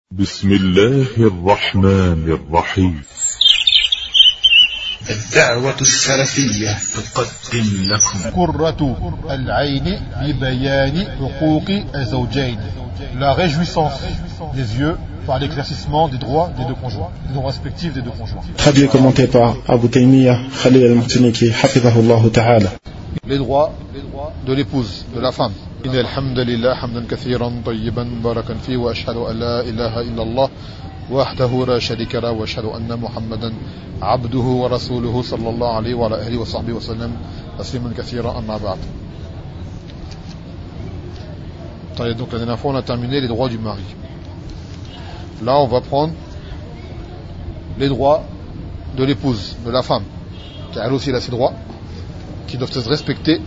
بسم الله الرحمن الرحيم. الدعوة السلفية تقدم لكم قرة العين ببيان حقوق الزوجين. La réjouissance des yeux par l'éclaircissement des droits des deux conjoints, des droits respectifs des deux conjoints. Traduit et commenté par Abu Taymiyyah Khalil al-Martiniki, hafidhahullah ta'ala. Les droits de l'épouse, de la femme. إن الحمد لله حمدا كثيرا طيبا مباركا فيه وأشهد أن لا إله إلا الله وحده لا شريك له وأشهد أن محمدا عبده ورسوله صلى الله عليه وعلى آله وصحبه وسلم تسليما كثيرا أما بعد. Donc la dernière fois on a terminé les droits du mari. Là on va prendre les droits de l'épouse, de la femme, car elle aussi elle a ses droits qui doivent être respectés.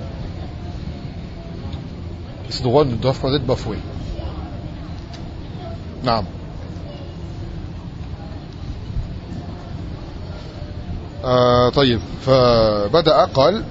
Ces droits ne doivent pas être bafoués. نعم. طيب فبدأ قال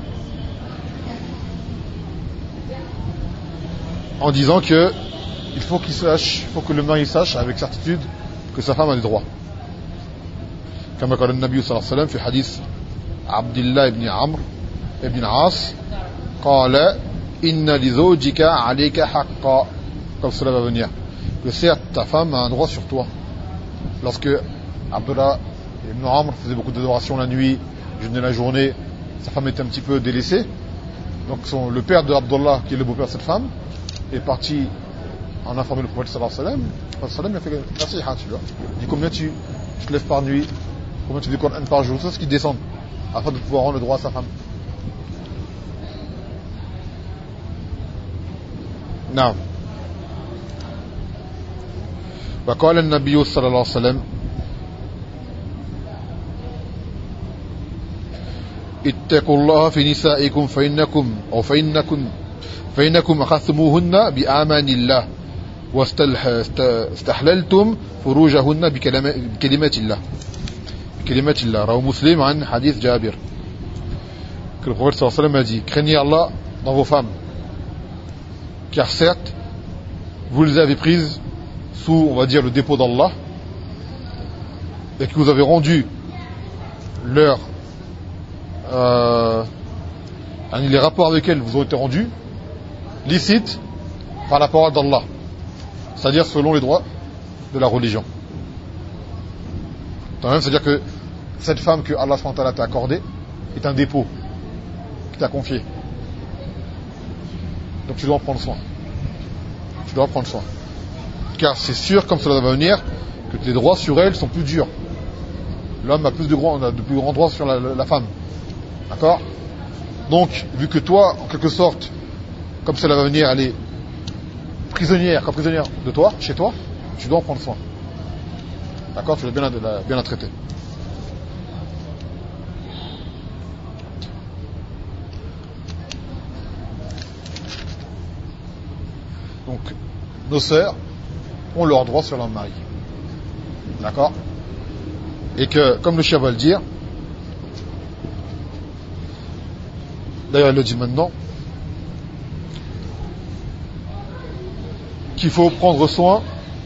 en disant que il faut que le mari sache avec certitude que sa femme a des droits. كما قال النبي صلى الله عليه وسلم في حديث عبد الله بن عمرو بن العاص قال Inna li zawjika alayka haqqa, comme cela va venir. Que certes, ta femme a un droit sur toi. Lorsque Abdullah ibn Amr faisait beaucoup d'adoration la nuit, jeûnait la journée, sa femme était un petit peu délaissée. Donc le père de Abdullah, qui est le beau-père de cette femme, est parti en informer le prophète sallallahu alayhi wa sallam. Le prophète sallallahu alayhi wa sallam il a fait nasiha, tu vois. Il dit combien tu te lèves par nuit, combien tu dis Coran par jour, c'est ce qui descend, afin de pouvoir rendre le droit à sa femme. نعم. وقال النبي صلى الله عليه وسلم اتقوا الله في نسائكم فإنكم أخذتموهن بأمان الله واستحللتم فروجهن بكلمات الله رواه مسلم عن حديث جابر. Que le prophète sallallahu alayhi wa sallam a dit, craignez Allah dans vos femmes, car certes, vous les avez prises sous, on va dire, le dépôt d'Allah, et que vous avez rendu les rapports avec elles vous ont été rendus licites par la parole d'Allah, c'est-à-dire selon les droits de la religion. C'est-à-dire que cette femme que Allah subhanahu wa ta'ala t'a accordée est un dépôt qui t'a confié. Donc tu dois en prendre soin. Car c'est sûr, comme cela va venir, que les droits sur elle sont plus durs. L'homme a de plus grands droits sur la femme. D'accord? Donc, vu que toi, en quelque sorte, comme cela va venir, elle est prisonnière de toi, chez toi, tu dois en prendre soin. D'accord? Tu dois bien la traiter. Donc, nos sœurs ont leurs droits sur leur mari. D'accord? Et que, comme le chef va le dire, d'ailleurs il le dit maintenant, qu'il faut prendre soin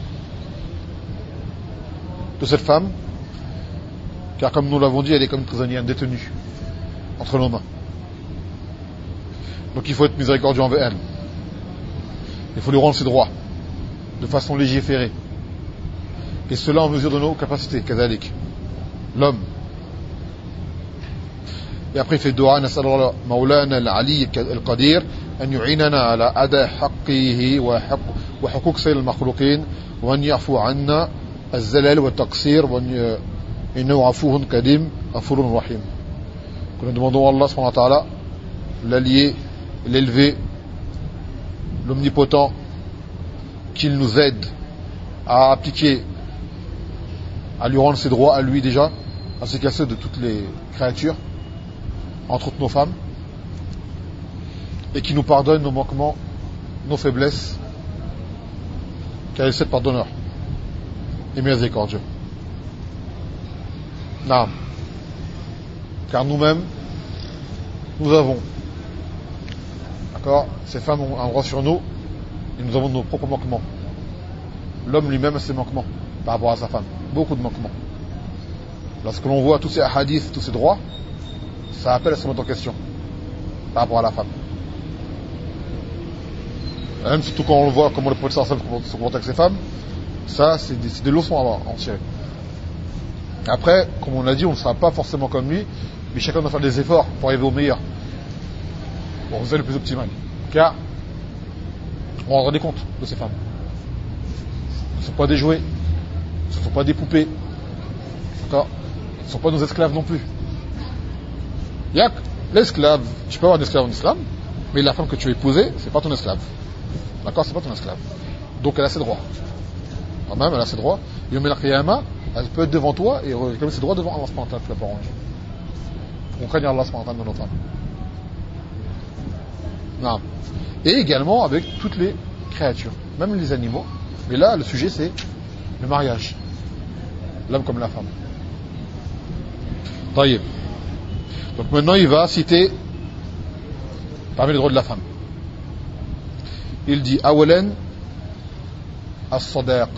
de cette femme, car comme nous l'avons dit, elle est comme une prisonnière, détenue entre nos mains. Donc il faut être miséricordieux envers elle. Il faut lui rendre ses droits de façon légiférée, et cela en mesure de nos capacités, kazalik, l'homme. Et après il fait dua, nas'alullah maulana al-ali al-qadir an yu'inana ala ada haqqihi wa huquq sayl al-makhluqin wa an ya'fu 'anna az-zalal wa at-taqsir wa innahu 'afuwun karim ghafurun rahim. Que nous demandons à Allah subhanahu wa ta'ala, l'allié, l'élevé, l'omnipotent, qu'il nous aide à appliquer, à lui rendre ses droits à lui déjà, ainsi qu'à ceux de toutes les créatures, entre autres nos femmes, et qui nous pardonne nos manquements, nos faiblesses, car il est pardonneur et miséricordieux. Naam. Car nous-mêmes, nous avons, d'accord, ces femmes ont un droit sur nous, et nous avons nos propres manquements. l'homme lui-même a ses manquements par rapport à sa femme. Beaucoup de manquements. Lorsque l'on voit tous ces hadiths, tous ces droits, ça appelle à se remettre en question par rapport à la femme. Et même surtout quand on le voit comment le prophète se comporte avec ses femmes, ça c'est des leçons à en tirer. Après, comme on l'a dit, on ne sera pas forcément comme lui, mais chacun doit faire des efforts pour arriver au meilleur, pour résultat le plus optimal. Car on rendra des comptes de ces femmes. Ce ne sont pas des jouets, ce ne sont pas des poupées, d'accord, ce ne sont pas nos esclaves non plus. Il y a l'esclave, tu peux avoir un esclave en islam, mais la femme que tu as épousée, c'est pas ton esclave. D'accord, c'est pas ton esclave. Donc elle a ses droits. Quand même, elle a ses droits. Yom el-Qiyamah, elle peut être devant toi et réclamer ses droits devant Allah subhanahu wa ta'ala, pour arranger. On craigne Allah subhanahu wa ta'ala de notre âme. Non. Et également avec toutes les créatures, même les animaux. Mais là, le sujet, c'est le mariage. L'homme comme la femme. Taïb. Donc maintenant, il va citer parmi les droits de la femme. Il dit أولا الصداق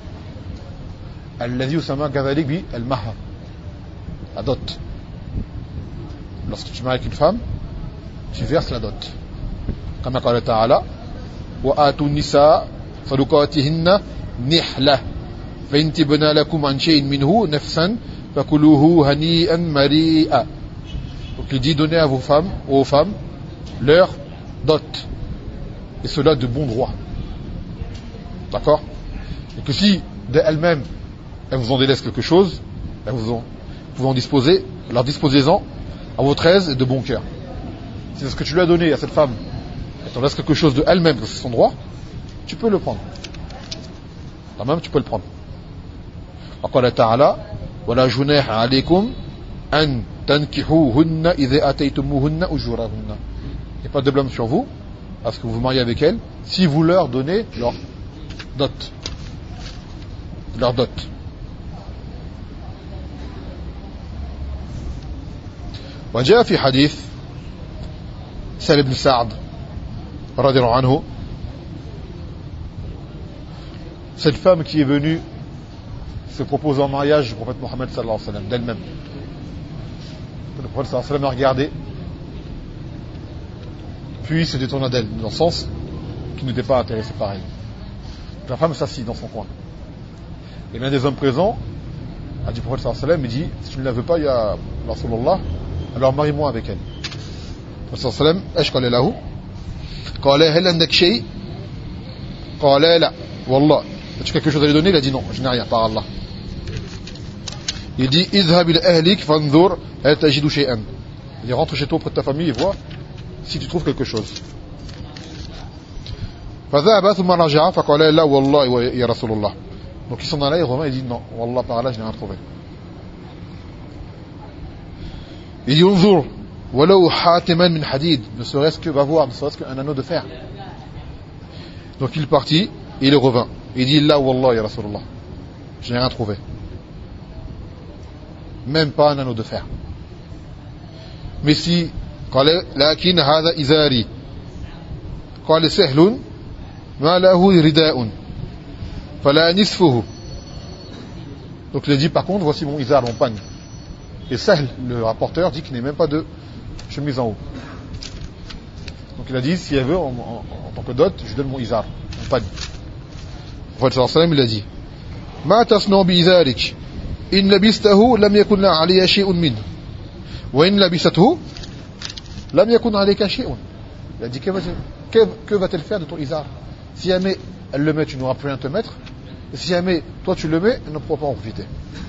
الذي يسمى كذلك بالمهر, la dot. Lorsque tu maries avec une femme, tu verses la dot. كما قال تعالى وآتوا النساء صدقاتهن نحلة فإن تبن لكم عن شيء منه نفسا فكلوه هنيئا مريئا. Donc il dit donnez à vos femmes, aux femmes, leur dot. Et cela de bon droit. D'accord? Et que si d'elles-mêmes elles vous en délaissent quelque chose, elles vous en disposer, leur disposez-en à votre aise et de bon cœur. Si ce que tu lui as donné à cette femme, elle t'en laisse quelque chose de elle-même, que c'est son droit, tu peux le prendre. Toi-même, tu peux le prendre. وقال تعالى ولا جناح عليكم أن تنكحوهن إذا آتيتموهن أجورهن. Il n'y a pas de blâme sur vous parce que vous vous mariez avec elles si vous leur donnez leur dot. Leur dot. وجاء في حديث سهل بن سعد رضي الله عنه, cette femme qui est venue se proposer en mariage du prophète Mohammed sallallahu alayhi wa sallam d'elle-même. Le prophète sallallahu alayhi wa sallam a regardé, puis se détourna d'elle, dans le sens qu'il n'était pas intéressé par elle. La femme s'assit dans son coin. Et l'un des hommes présents a dit au prophète sallallahu alayhi wa sallam, il dit, si tu ne la veux pas, ya Rasulallah, alors marie-moi avec elle. Le prophète sallallahu alayhi wa sallam, ايش قال له؟ قال هل عندك شيء؟ قال لا والله. As-tu quelque chose à lui donner? Il a dit non, je n'ai rien, par Allah. Il dit اذهب إلى أهلك فانظر هل تجد شيئا. Il dit rentre chez toi auprès de ta famille et vois si tu trouves quelque chose. فذهب ثم رجع فقال لا والله يا رسول الله. Donc il s'en allait, il revient et dit non, wallah par Allah je n'ai rien trouvé. Il dit انظر ولو حاتما من حديد, ne serait-ce que, va voir, ne serait-ce qu'un anneau de fer. Donc il partit et il revint. Il dit là wallah ya Rasulullah, je n'ai rien trouvé, même pas un anneau de fer. Mais si قال لكن هذا إزاري قال سهل ما له رداء فلا نصفه. Donc il a dit par contre voici mon izar, mon pagne. Et Sahl, le rapporteur, dit qu'il n'est même pas de chemise en haut. Donc il a dit si elle veut en tant que dot, je donne mon izar, mon pagne. Le prophète sallallahu alayhi wa sallam il a dit ما تصنع بإزارك إن لبسته لم يكن علي شيء منه وإن لبسته لم يكن عليك شيء. Il a dit que va-t-elle faire de ton izar? Si jamais elle le met, tu n'auras plus rien à te mettre, et si jamais toi tu le mets, elle ne pourra pas en profiter.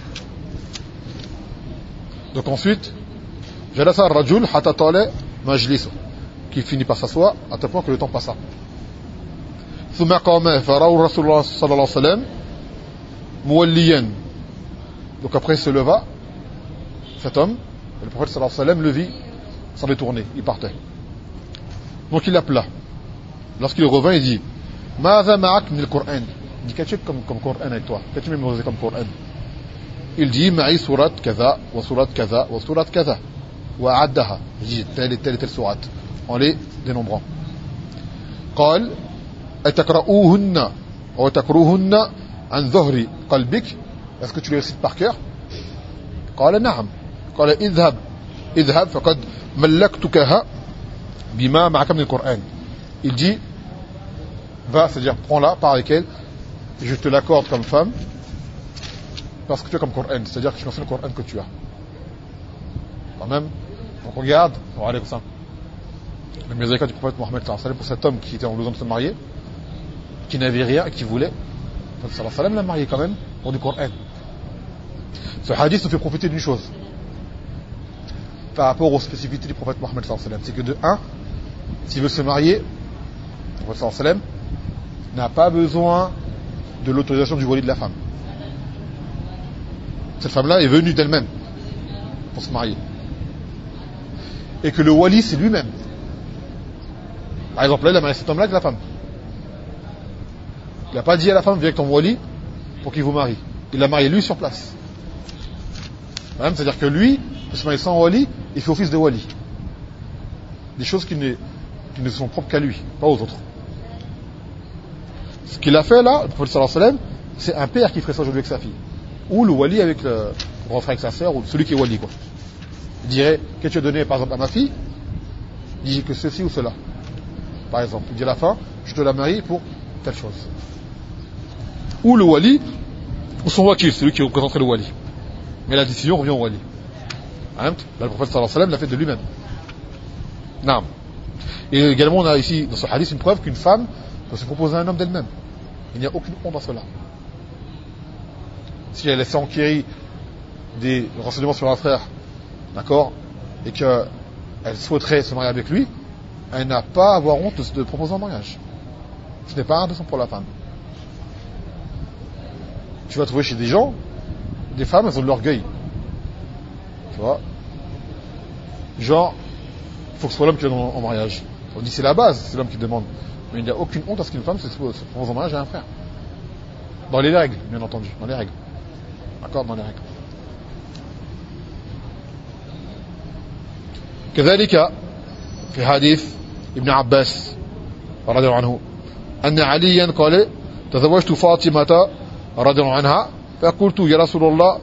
Donc ensuite jalasa ar-rajul hatta tala majlisu, qui finit par s'asseoir à tel point que le temps passa. ثم قام فرأى رسول الله صلى الله عليه وسلم موليا. Donc après il se leva, cet homme, et le prophète sallallahu alayhi wa sallam le vit sans détourner, il partait. Donc il l'appela. Lorsqu'il revint, il dit ماذا معك من القرآن. Il dit qu'as-tu comme Coran avec toi, qu'as-tu mémorisé comme Coran? Il dit معي سورة كذا وسورة كذا وسورة كذا وأعدها. Il dit telle et telle sourate en les dénombrant. قال أتقرؤوهن وتقرؤوهن عن ظهر قلبك, est-ce que tu les récites par cœur? قال نعم. قال اذهب فقد ملكتكها بما معك من القرآن. Il dit, va, c'est-à-dire prends-la, pars avec elle, et je te l'accorde comme femme, parce que tu as comme Coran, c'est-à-dire que je connais le Coran que tu as. Quand même, donc regarde, on va aller comme ça. Le miséricorde du prophète Mohammed sallallahu alayhi wa sallam, pour cet homme qui était en besoin de se marier, qui n'avait rien et qui voulait, le prophète sallallahu alayhi wa sallam l'a marié quand même pour du Coran. Ce hadith nous fait profiter d'une chose par rapport aux spécificités du prophète Mohammed sallallahu alayhi wa sallam, c'est que de un, s'il veut se marier, le prophète sallallahu alayhi wa sallam n'a pas besoin de l'autorisation du wali de la femme. Cette femme-là est venue d'elle-même pour se marier. Et que le wali, c'est lui-même. Par exemple, là, il a marié cet homme-là avec la femme. Il n'a pas dit à la femme, viens avec ton wali pour qu'il vous marie. Il l'a marié lui sur place. C'est-à-dire que lui, pour se marier sans wali, il fait office de wali. Des choses qui ne sont propres qu'à lui, pas aux autres. Ce qu'il a fait là, le prophète sallallahu alayhi wa sallam, c'est un père qui ferait ça aujourd'hui avec sa fille. Ou le wali avec le grand frère avec sa sœur, ou celui qui est wali, quoi. Il dirait, qu'est-ce que tu as donné par exemple à ma fille? Il dit que ceci ou cela. Par exemple, il dit à la fin, je te la marie pour telle chose. Ou le wali, ou son wakil, celui qui représenterait le wali. Mais la décision revient au wali. Là, le prophète sallallahu alayhi wa sallam l'a fait de lui-même. Naam. Et également, on a ici, dans ce hadith, une preuve qu'une femme peut se proposer à un homme d'elle-même. Il n'y a aucune honte à cela. Si elle essaie enquérir des renseignements sur un frère, d'accord, et qu'elle souhaiterait se marier avec lui, elle n'a pas à avoir honte de proposer un mariage. Ce n'est pas indécent pour la femme. Tu vas trouver chez des gens, des femmes, elles ont de l'orgueil. Tu vois, genre, il faut que ce soit l'homme qui donne en mariage. On dit c'est la base, c'est l'homme qui demande. Mais il n'y a aucune honte à ce qu'une femme se propose en mariage à un frère. Dans les règles, bien entendu, dans les règles. D'accord, dans les règles. كذلك في حديث ابن عباس رضي الله عنه أن عليا قال تزوجت فاطمة رضي الله عنها فقلت يا رسول الله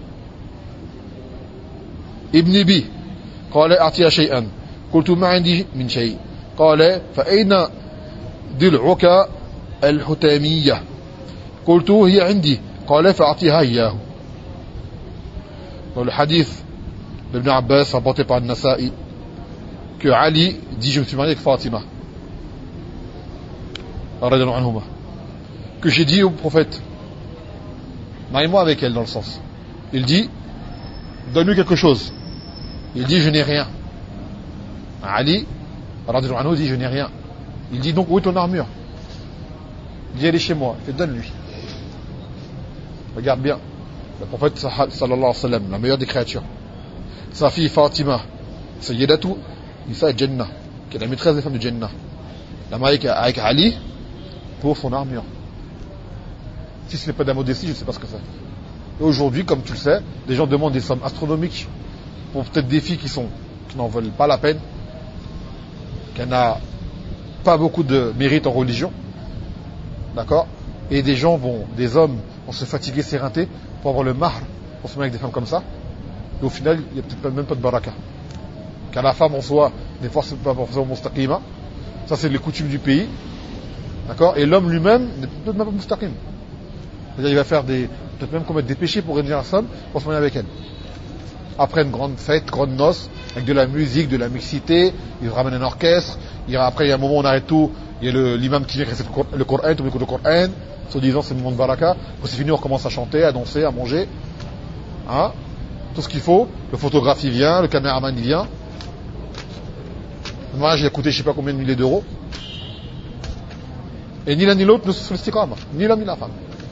ابني بي قال أعطيها شيئا قلت ما عندي من شيء قال فأين ضلعك الحتامية قلت هي عندي قال فأعطيها إياه. Dans le hadith d'Ibn Abbas rapporté par Nasa'i, que Ali dit je me suis marié avec Fatima, que j'ai dit au prophète marie-moi avec elle, dans le sens, il dit donne-lui quelque chose, il dit je n'ai rien. Ali dit je n'ai rien. Il dit donc où est ton armure? Il dit elle est chez moi. Il fait donne-lui. Regarde bien, le prophète sallallahu alayhi wa sallam, la meilleure des créatures, sa fille Fatima, Sayyidatu Nisa Jannah, qui est la maîtresse des femmes de Jannah, la mariée avec Ali pour son armure. Si ce n'est pas de la modestie, je ne sais pas ce que c'est. Et aujourd'hui, comme tu le sais, des gens demandent des sommes astronomiques pour peut-être des filles qui n'en veulent pas la peine, qui n'a pas beaucoup de mérite en religion, d'accord, et des hommes vont se fatiguer, s'éreinter pour avoir le mahr, pour se mettre avec des femmes comme ça, et au final il n'y a peut-être même pas de baraka, car la femme en soi n'est pas forcément mustaqima, ça c'est les coutumes du pays, d'accord, et l'homme lui-même n'est peut-être même pas mustaqim, c'est-à-dire il va faire peut-être même commettre des péchés pour réunir la femme pour se marier avec elle. Après une grande fête, grande noce, avec de la musique, de la mixité, il ramène un orchestre, après il y a un moment où on arrête tout, il y a l'imam qui vient réciter le Coran, tout le monde écoute le Coran, soi-disant c'est le moment de baraka, quand c'est fini on recommence à chanter, à danser, à manger, hein, tout ce qu'il faut, le photographe il vient, le caméraman il vient, le mariage il a coûté je sais pas combien de milliers d'euros, et ni l'un ni l'autre ne se sollicite, ni l'homme ni la femme.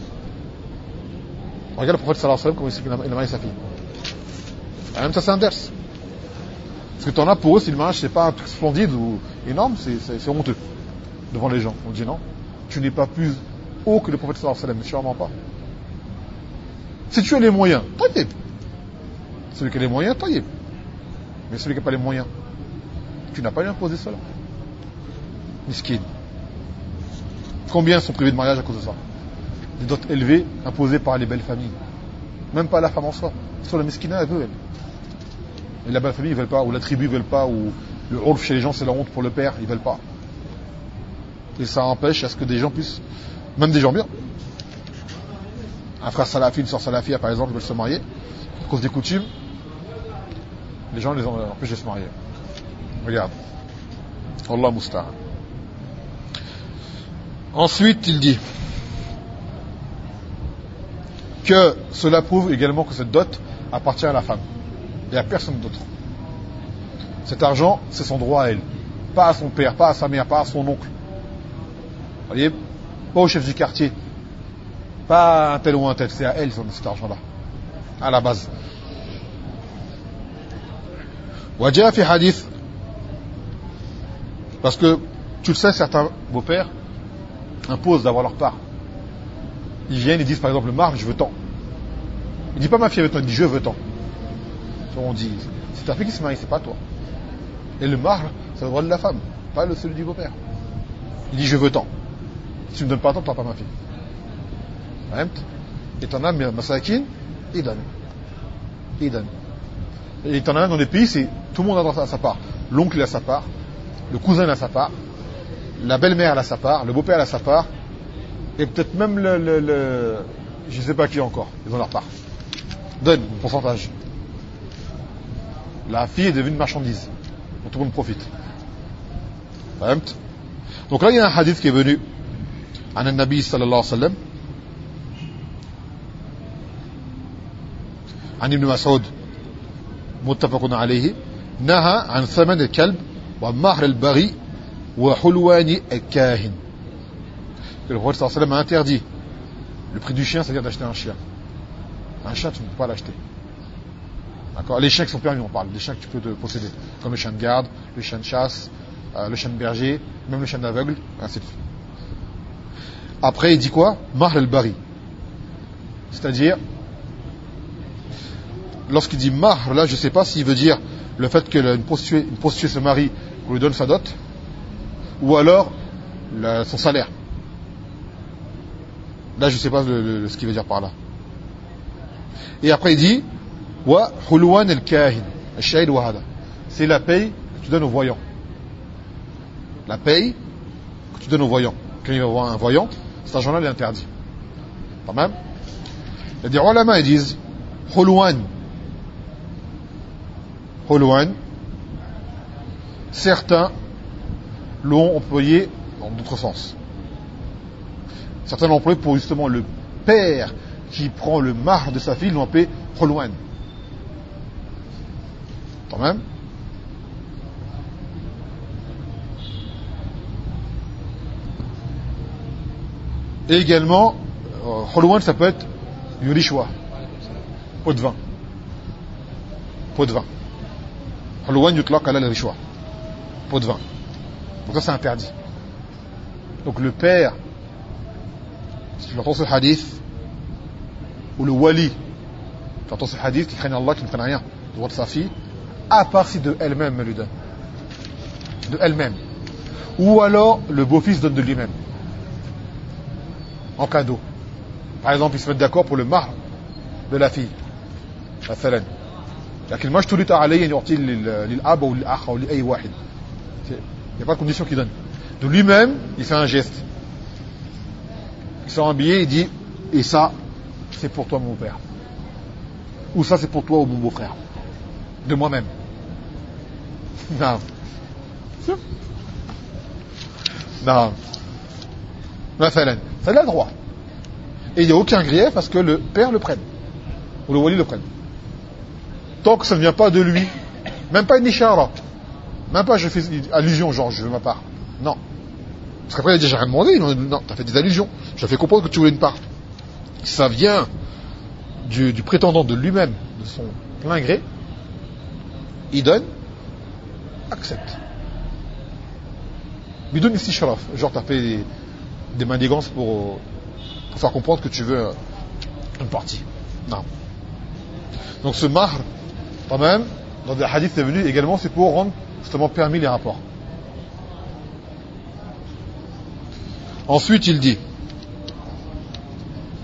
Regarde le prophète sallallahu alayhi wa sallam comment il a marié sa fille. Et même ça c'est inverse. Parce que t'en as pour eux, si le mariage c'est pas un truc splendide ou énorme, c'est honteux devant les gens. On dit non, tu n'es pas plus haut que le prophète sallallahu alayhi wa sallam, sûrement pas. Si tu as les moyens, taïeb. Celui qui a les moyens, taïeb. Mais celui qui n'a pas les moyens, tu n'as pas lui imposé cela. Miskin. Combien sont privés de mariage à cause de ça? des dots élevées imposées par les belles familles. Même pas la femme en soi. Soit la miskina, elle veut, elle. Et la belle famille, ils veulent pas, ou la tribu, ils veulent pas, ou le urf chez les gens, c'est la honte pour le père, ils veulent pas. Et ça empêche à ce que des gens puissent, même des gens bien, un frère salafi, une soeur salafia, par exemple, ils veulent se marier, à cause des coutumes, les gens les empêchent de se marier. Regarde. Allah musta'an. Ensuite, il dit que cela prouve également que cette dot appartient à la femme et à personne d'autre. Cet argent, c'est son droit à elle, pas à son père, pas à sa mère, pas à son oncle. Vous voyez, pas au chef du quartier, pas à un tel ou un tel, c'est à elle cet argent-là, à la base. Wajah fi hadith, parce que tu le sais, certains beaux-pères imposent d'avoir leur part. Ils viennent, ils disent par exemple le mari, je veux tant. Il dit pas ma fille veut tant, il dit je veux tant. On dit, c'est ta fille qui se marie, c'est pas toi. Et le mari, c'est le droit de la femme, pas celui du beau-père. Il dit je veux tant. Si tu me donnes pas tant, tu n'auras pas ma fille. Et t'en as masakin, il donne. Il donne. Et t'en as un dans des pays, c'est tout le monde a droit à sa part. L'oncle il a sa part, le cousin il a sa part, la belle-mère elle a sa part, le beau-père il a sa part, et peut-être même je sais pas qui encore, ils ont leur part. Donne un pourcentage. La fille est devenue une marchandise, dont tout le monde profite. Donc là il y a un hadith qui est venu عن النبي صلى الله عليه وسلم عن ابن مسعود متفق عليه نهى عن ثمن الكلب ومهر البغي وحلوان الكاهن. Le prophète sallallahu alayhi wa sallam a interdit le prix du chien, c'est-à-dire d'acheter un chien. Un chien, tu ne peux pas l'acheter. D'accord. Les chiens qui sont permis, on parle. Les chiens que tu peux te posséder, comme le chien de garde, le chien de chasse, le chien de berger, même le chien d'aveugle, ainsi de suite. Après, il dit quoi? Mahr al-Bari. C'est-à-dire, lorsqu'il dit mahr, là, je ne sais pas s'il veut dire le fait qu'une prostituée se marie, qu'on lui donne sa dot, ou alors son salaire. Là, je ne sais pas ce qu'il veut dire par là. Et après, il dit wa hulwan al-kahin, al-shahid wa hada. C'est la paye que tu donnes aux voyants. La paye que tu donnes aux voyants. Quand il va voir un voyant, cet argent-là, il est interdit. Pas même. Il y a des ulama, ils disent hulwan. Hulwan. Certains l'ont employé dans d'autres sens. Certains l'ont employé pour justement le père qui prend le mahr de sa fille, l'ont appelé hulwan. Quand même. Et également, hulwan, ça peut être du rishwa, pot de vin. Pot de vin. Hulwan yutlaq ala al-rishwa, pot de vin. Donc ça, c'est interdit. Donc le père, si tu entends ce hadith, ou le wali, tu entends ce hadith qui craignent Allah, qui ne craignent rien, du droit de sa fille, à part si de elle-même me lui donne. De elle-même. Ou alors, le beau-fils donne de lui-même. En cadeau. Par exemple, ils se mettent d'accord pour le mahr de la fille. مثلا. لكن ما اشترط عليه أن يعطي للأب أو للأخ أو لأي واحد. Il n'y a pas de condition qu'il donne. De lui-même, il fait un geste. Il sort un billet, il dit, et ça, c'est pour toi mon père. Ou ça, c'est pour toi ou mon beau-frère. De moi-même. Non. Non. مثلا. Ça, il a le droit. Et il n'y a aucun grief parce que le père le prenne. Ou le wali le prenne. Tant que ça ne vient pas de lui. Même pas une ishara. Même pas je fais allusion, genre je veux ma part. Non. Parce qu'après il a dit j'ai rien demandé. Non, t'as fait des allusions. Je fais comprendre que tu voulais une part. Ça vient du prétendant de lui-même, de son plein gré. Il donne. Accepte. Mais donne ici sharaf. Genre t'as fait des manigances pour faire comprendre que tu veux une partie. Non. Donc ce mahr, quand même, dans des hadiths c'est venu également, c'est pour rendre justement permis les rapports. Ensuite il dit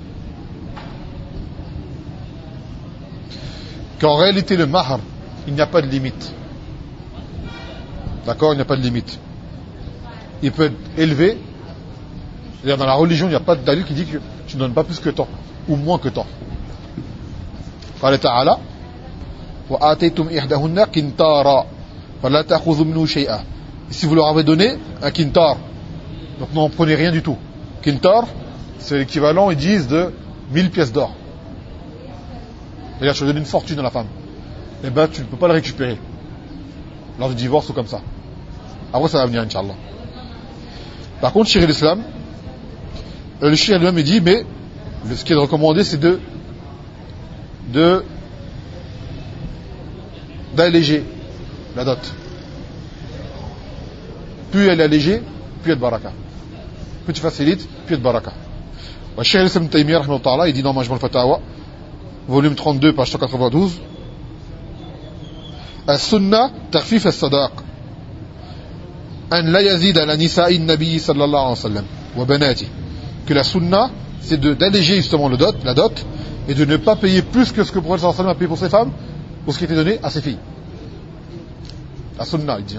qu'en réalité le mahr, il n'y a pas de limite. D'accord, il n'y a pas de limite. Il peut être élevé. C'est-à-dire dans la religion, il n'y a pas de dalil qui dit que tu ne donnes pas plus que tant, ou moins que tant. قال تعالى وآتيتم إحداهن قنطارا فلا تأخذوا منه شيئا. Et si vous leur avez donné un quintar, donc n'en prenez rien du tout. Quintar, c'est l'équivalent, ils disent, de 1000 pièces d'or. C'est-à-dire, je te donne une fortune à la femme. Eh ben, tu ne peux pas le récupérer. Lors du divorce ou comme ça. Après, ça va venir, Inch'Allah. Par contre, Cheikh l'Islam, le Cheikh lui-même, il dit, mais ce qui est recommandé, c'est d'alléger la dot. Plus elle est allégée, plus il y a de baraka. Plus tu facilites, plus il y a de baraka. Le Cheikh l'Islam Taymiyya, il dit dans Majma' al-Fatawa, volume 32, page 192, السنة تخفيف الصداق أن لا يزيد على نساء النبي صلى الله عليه وسلم وبناته. Que la sunna, c'est d'alléger justement la dot, et de ne pas payer plus que ce que le prophète sallallahu alayhi wa sallam a payé pour ses femmes, ou ce qui était donné à ses filles. La sunna, il dit.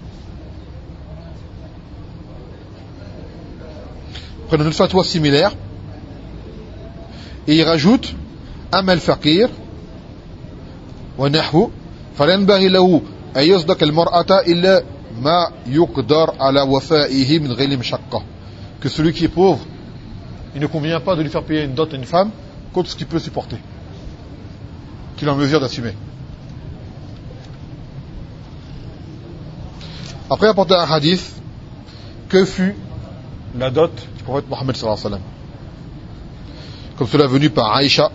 Après, dans une fatwa similaire, et il rajoute أما الفقير ونحو فلا ينبغي له أن يصدق المرأة إلا ما يقدر على وفائه من غير مشقة. Que celui qui est pauvre, il ne convient pas de lui faire payer une dot à une femme contre ce qu'il peut supporter, qu'il est en mesure d'assumer. Après, apporter un hadith, que fut la dot du prophète Mohammed sallallahu alayhi wa sallam, comme cela est venu par Aïcha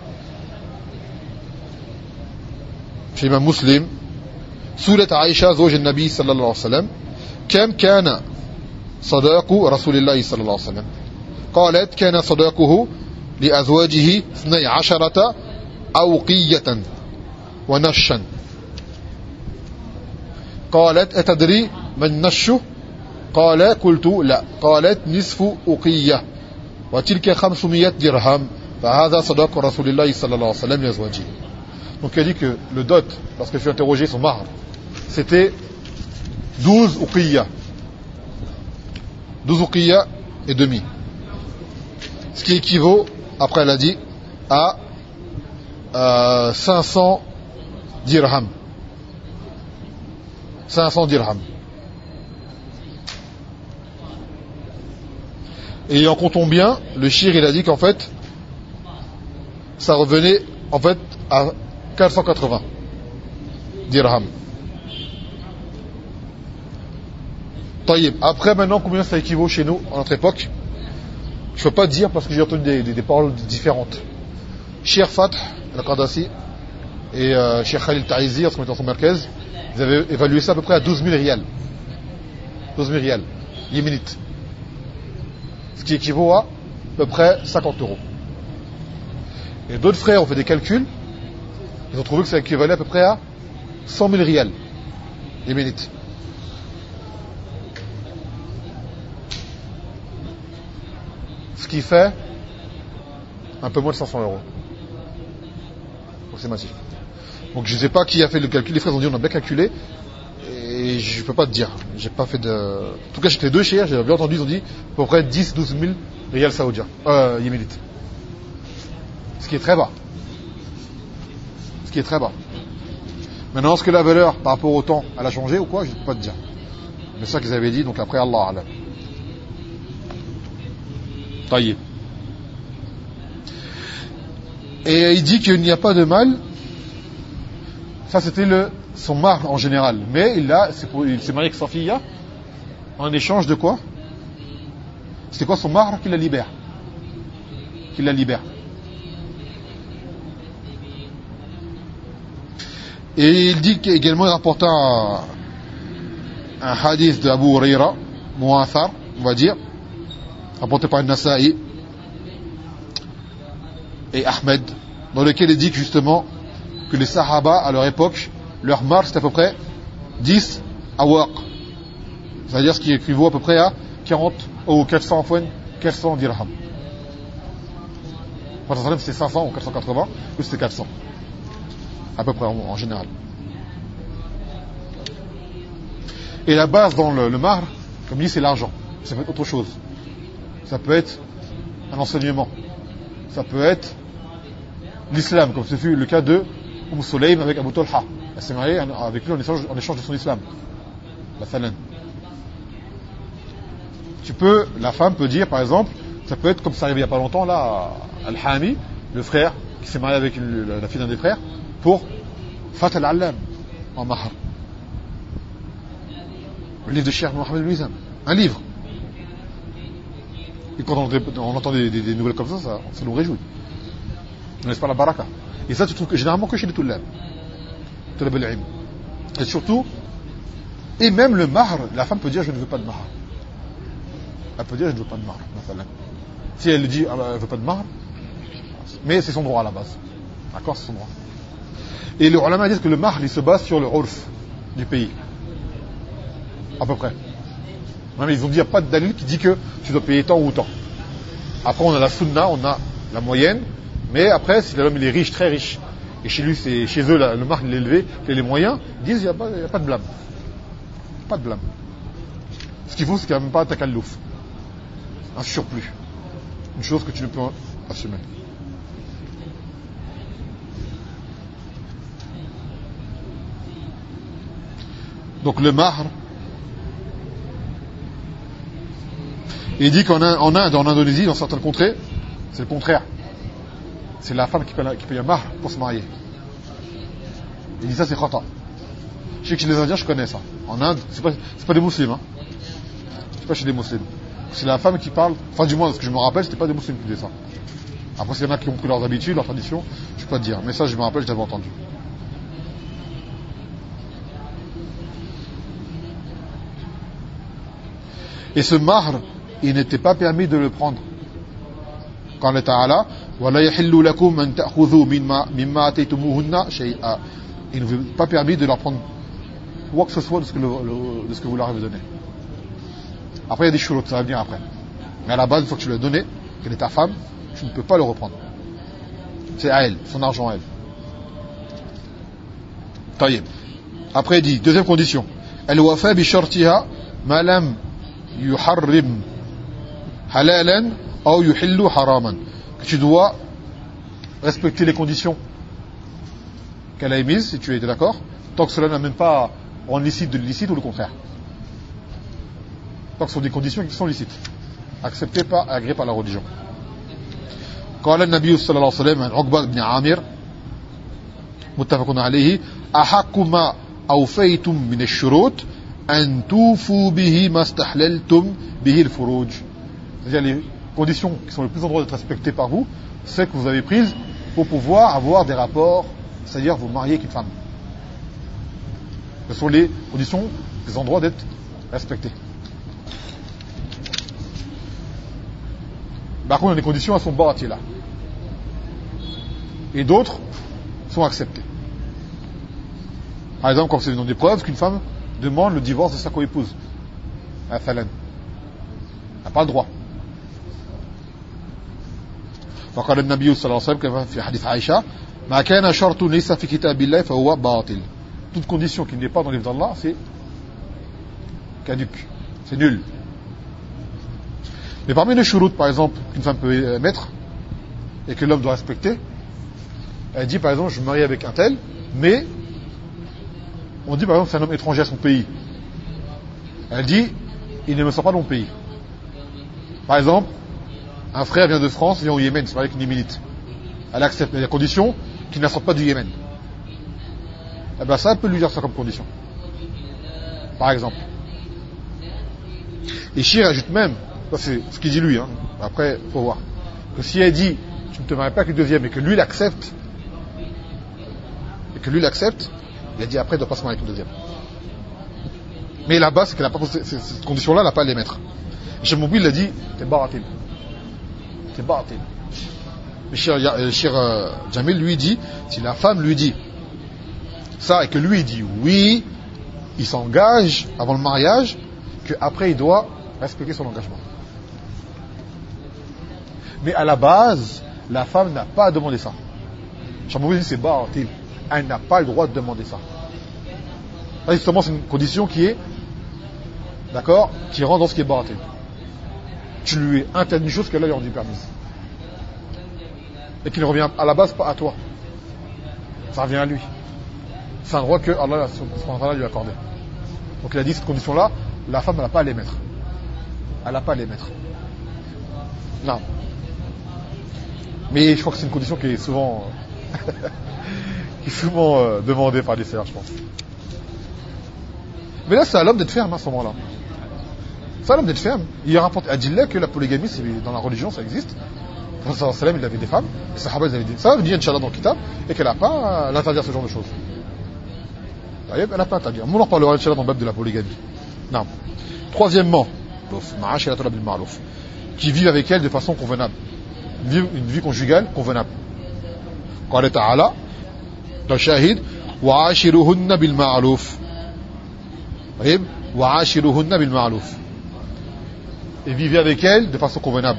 في إمام مسلم. سئلت عائشة زوج النبي صلى الله عليه وسلم كم كان صداق رسول الله صلى الله عليه وسلم؟ قالت كان صداقه لأزواجه 12 أوقية ونشا. قالت أتدري من نش؟ قال قلت لا. قالت نصف أوقية وتلك 500 درهم فهذا صداق رسول الله صلى الله عليه وسلم لأزواجه. Donc elle dit que le dot, lorsqu'elle fut interrogée son mahr, c'était 12 uqiyya. 12 uqiyya et demi. Ce qui équivaut, après elle a dit, à 500 dirhams. 500 dirhams. Et en comptant bien, le shir il a dit qu'en fait, ça revenait en fait à 480 dirhams. Taïb. Après, maintenant, combien ça équivaut chez nous, à notre époque? Je ne peux pas dire parce que j'ai entendu des paroles différentes. Cheikh Fath, al-Qadasi, et Cheikh Khalil Ta'izi, en ce moment, son merkez, ils avaient évalué ça à peu près à 12 000 rials. 12 000 rials, yéménites. Ce qui équivaut à peu près 50 euros. Et d'autres frères ont fait des calculs. Ils ont trouvé que ça équivalait à peu près à 100 000 rials yéménites. Ce qui fait un peu moins de 500 euros. Approximatif. Donc je ne sais pas qui a fait le calcul. Les frères ont dit on a bien calculé. Et je ne peux pas te dire. J'ai pas fait de. En tout cas, j'étais deux chers, j'ai bien entendu, ils ont dit à peu près 10-12 000 rials saoudiens. Yéménites. Ce qui est très bas. Ce qui est très bas. Maintenant, est-ce que la valeur par rapport au temps, elle a changé ou quoi? Je ne peux pas te dire. Mais c'est ça qu'ils avaient dit, donc après Allah alam. Taillé. Et il dit qu'il n'y a pas de mal. Ça c'était son mahr en général. Mais il s'est marié avec sa fille en échange de quoi? C'était quoi son mahr? Qu'il la libère. Qu'il la libère. Et il dit également, il rapporte un hadith d'Abu Huraira, Mu'athar, on va dire, rapporté par Nasa'i et Ahmed, dans lequel il dit que justement que les Sahaba à leur époque, leur marge c'était à peu près 10 awaq, c'est-à-dire ce qui équivaut à peu près à 40 ou 400 dirhams. Enfin, c'était 500 ou 480, ou c'était 400. à peu près en général. Et la base dans le mahr, comme dit, c'est l'argent. Ça peut être autre chose. Ça peut être un enseignement. Ça peut être l'islam, comme ce fut le cas de Sulaym avec Abu Talha. Elle s'est mariée avec lui en échange de son islam. La Thalan. La femme peut dire, par exemple, ça peut être comme ça arrivé il n'y a pas longtemps, là, Al-Hami, le frère, qui s'est marié avec la fille d'un des frères, pour Fat al-Allam, en mahr. Le livre de Cheikh Mohamed Louizam. Un livre. Et quand on entend des nouvelles comme ça nous réjouit. On laisse pas la baraka. Et ça, tu trouves que généralement que chez les Tullab. Tullab al-Ilm. Et surtout, et même le mahr, la femme peut dire je ne veux pas de mahr. Elle peut dire je ne veux pas de mahr. Si elle dit elle ne veut pas de mahr, mais c'est son droit à la base. D'accord, c'est son droit. Et les ulama disent que le mahr, il se base sur le urf du pays. À peu près. Mais ils ont dit qu'il n'y a pas de dalil qui dit que tu dois payer tant ou tant. Après, on a la sunna, on a la moyenne. Mais après, si l'homme il est riche, très riche, et chez eux, le mahr il est élevé, il a les moyens, ils disent il n'y a pas de blâme. Pas de blâme. Ce qu'il faut, c'est qu'il n'y a même pas un takallouf. Un surplus. Une chose que tu ne peux assumer. Donc le mahr, il dit qu'en Inde, en Indonésie, dans certaines contrées, c'est le contraire. C'est la femme qui paye un mahr pour se marier. Il dit ça, c'est khata. Je sais que chez les Indiens, je connais ça. En Inde, c'est pas des musulmans. C'est pas chez des musulmans. C'est la femme qui parle, enfin du moins, ce que je me rappelle, c'était pas des musulmans qui disaient ça. Après, s'il y en a qui ont pris leurs habitudes, leurs traditions, je peux pas te dire. Mais ça, je me rappelle, je l'avais entendu. Et ce mahr, il n'était pas permis de le prendre. Quand Allah Ta'ala, وَلَا يَحِلُّ لَكُمْ أَن تَأْخُذُوا مِمَّا آتَيْتُمُوهُنَّ شَيْئًا. Il ne vous est pas permis de leur prendre quoi que ce soit de ce que vous leur avez donné. Après, il y a des shurut, ça va venir après. Mais à la base, une fois que tu l'as donné, qu'elle est ta femme, tu ne peux pas le reprendre. C'est à elle, son argent à elle. Taïb. Après, il dit, deuxième condition. Al-wafa bi shartiha ma lam yuharrim halalan ou yuhillu haraman. Tu dois respecter les conditions qu'elle a émises, si tu es d'accord, tant que cela n'amène pas en licite de l'illicite ou le contraire. Tant que ce sont des conditions qui sont licites, acceptées agréées par la religion. قال النبي صلى الله عليه وسلم عن عقبة بن عامر متفق عليه أحق ما أوفيتم من الشروط أن توفوا به ما استحللتم به الفروج. C'est-à-dire les conditions qui sont le plus en droit d'être respectées par vous, c'est que vous avez prises pour pouvoir avoir des rapports, c'est-à-dire vous marier avec une femme. Ce sont les conditions qui ont le droit d'être respectées. Par contre, les conditions elles sont là. Et d'autres sont acceptées. Par exemple, quand c'est dans des preuves qu'une femme demande le divorce de sa coépouse. Elle n'a pas le droit. فقال النبي صلى الله عليه وسلم كما في حديث عائشة ما كان شرط ليس في كتاب الله فهو باطل. Toute condition qui n'est pas dans le livre d'Allah, c'est caduque, c'est nul. Mais parmi les shurut, par exemple, qu'une femme peut mettre et que l'homme doit respecter, elle dit par exemple je me marie avec un tel, mais on dit par exemple c'est un homme étranger à son pays. Elle dit il ne me sort pas de mon pays. Par exemple, un frère vient de France, vient au Yémen, c'est avec une yéménite. Elle accepte, mais il y a condition qu'il ne sort pas du Yémen. Eh bien ça, elle peut lui dire ça comme condition. Par exemple. Et Shir ajoute même, ça c'est ce qu'il dit lui, hein. Après, il faut voir, que si elle dit tu ne te maries pas avec le deuxième et que lui l'accepte, il a dit après il ne doit pas se marier avec le deuxième. Mais là-bas, c'est qu'elle n'a pas posé cette condition-là, elle n'a pas à les mettre. Cheikh Moubi, il a dit t'es baratil. C'est baratil. Mais Cheikh Jamil lui dit, si la femme lui dit ça et que lui il dit oui, il s'engage avant le mariage, qu'après il doit respecter son engagement. Mais à la base, la femme n'a pas à demander ça. Cheikh Moubi dit c'est baratil. elle n'a pas le droit de demander ça. Là, justement, c'est une condition qui est, d'accord, qui rentre dans ce qui est baraté. Tu lui interdis une chose qu'elle lui a rendu permise. Et qui ne revient à la base pas à toi. Ça revient à lui. C'est un droit que Allah lui a accordé. Donc il a dit cette condition-là, la femme elle n'a pas à les mettre. Elle n'a pas à les mettre. Non. Mais je crois que c'est une condition qui est souvent demandée par les sœurs, je pense. Mais là, c'est à l'homme d'être ferme à ce moment-là. C'est à l'homme d'être ferme. Il rapporte à Adillah que la polygamie, c'est dans la religion, ça existe. Le Prophète sallam, il avait des femmes, les Sahaba, ils avaient des femmes, il dit Inch'Allah dans le Kitab, et qu'elle n'a pas à l'interdire ce genre de choses. Elle n'a pas à interdire. On en parlera Inch'Allah dans le bab de la polygamie. Non. Troisièmement, qui vivent avec elle de façon convenable. Une vie conjugale convenable. قال تعالى dans le shahid وعاشروهن بالمعروف. وعاشروهن بالمعروف. Et vivez avec elle de façon convenable.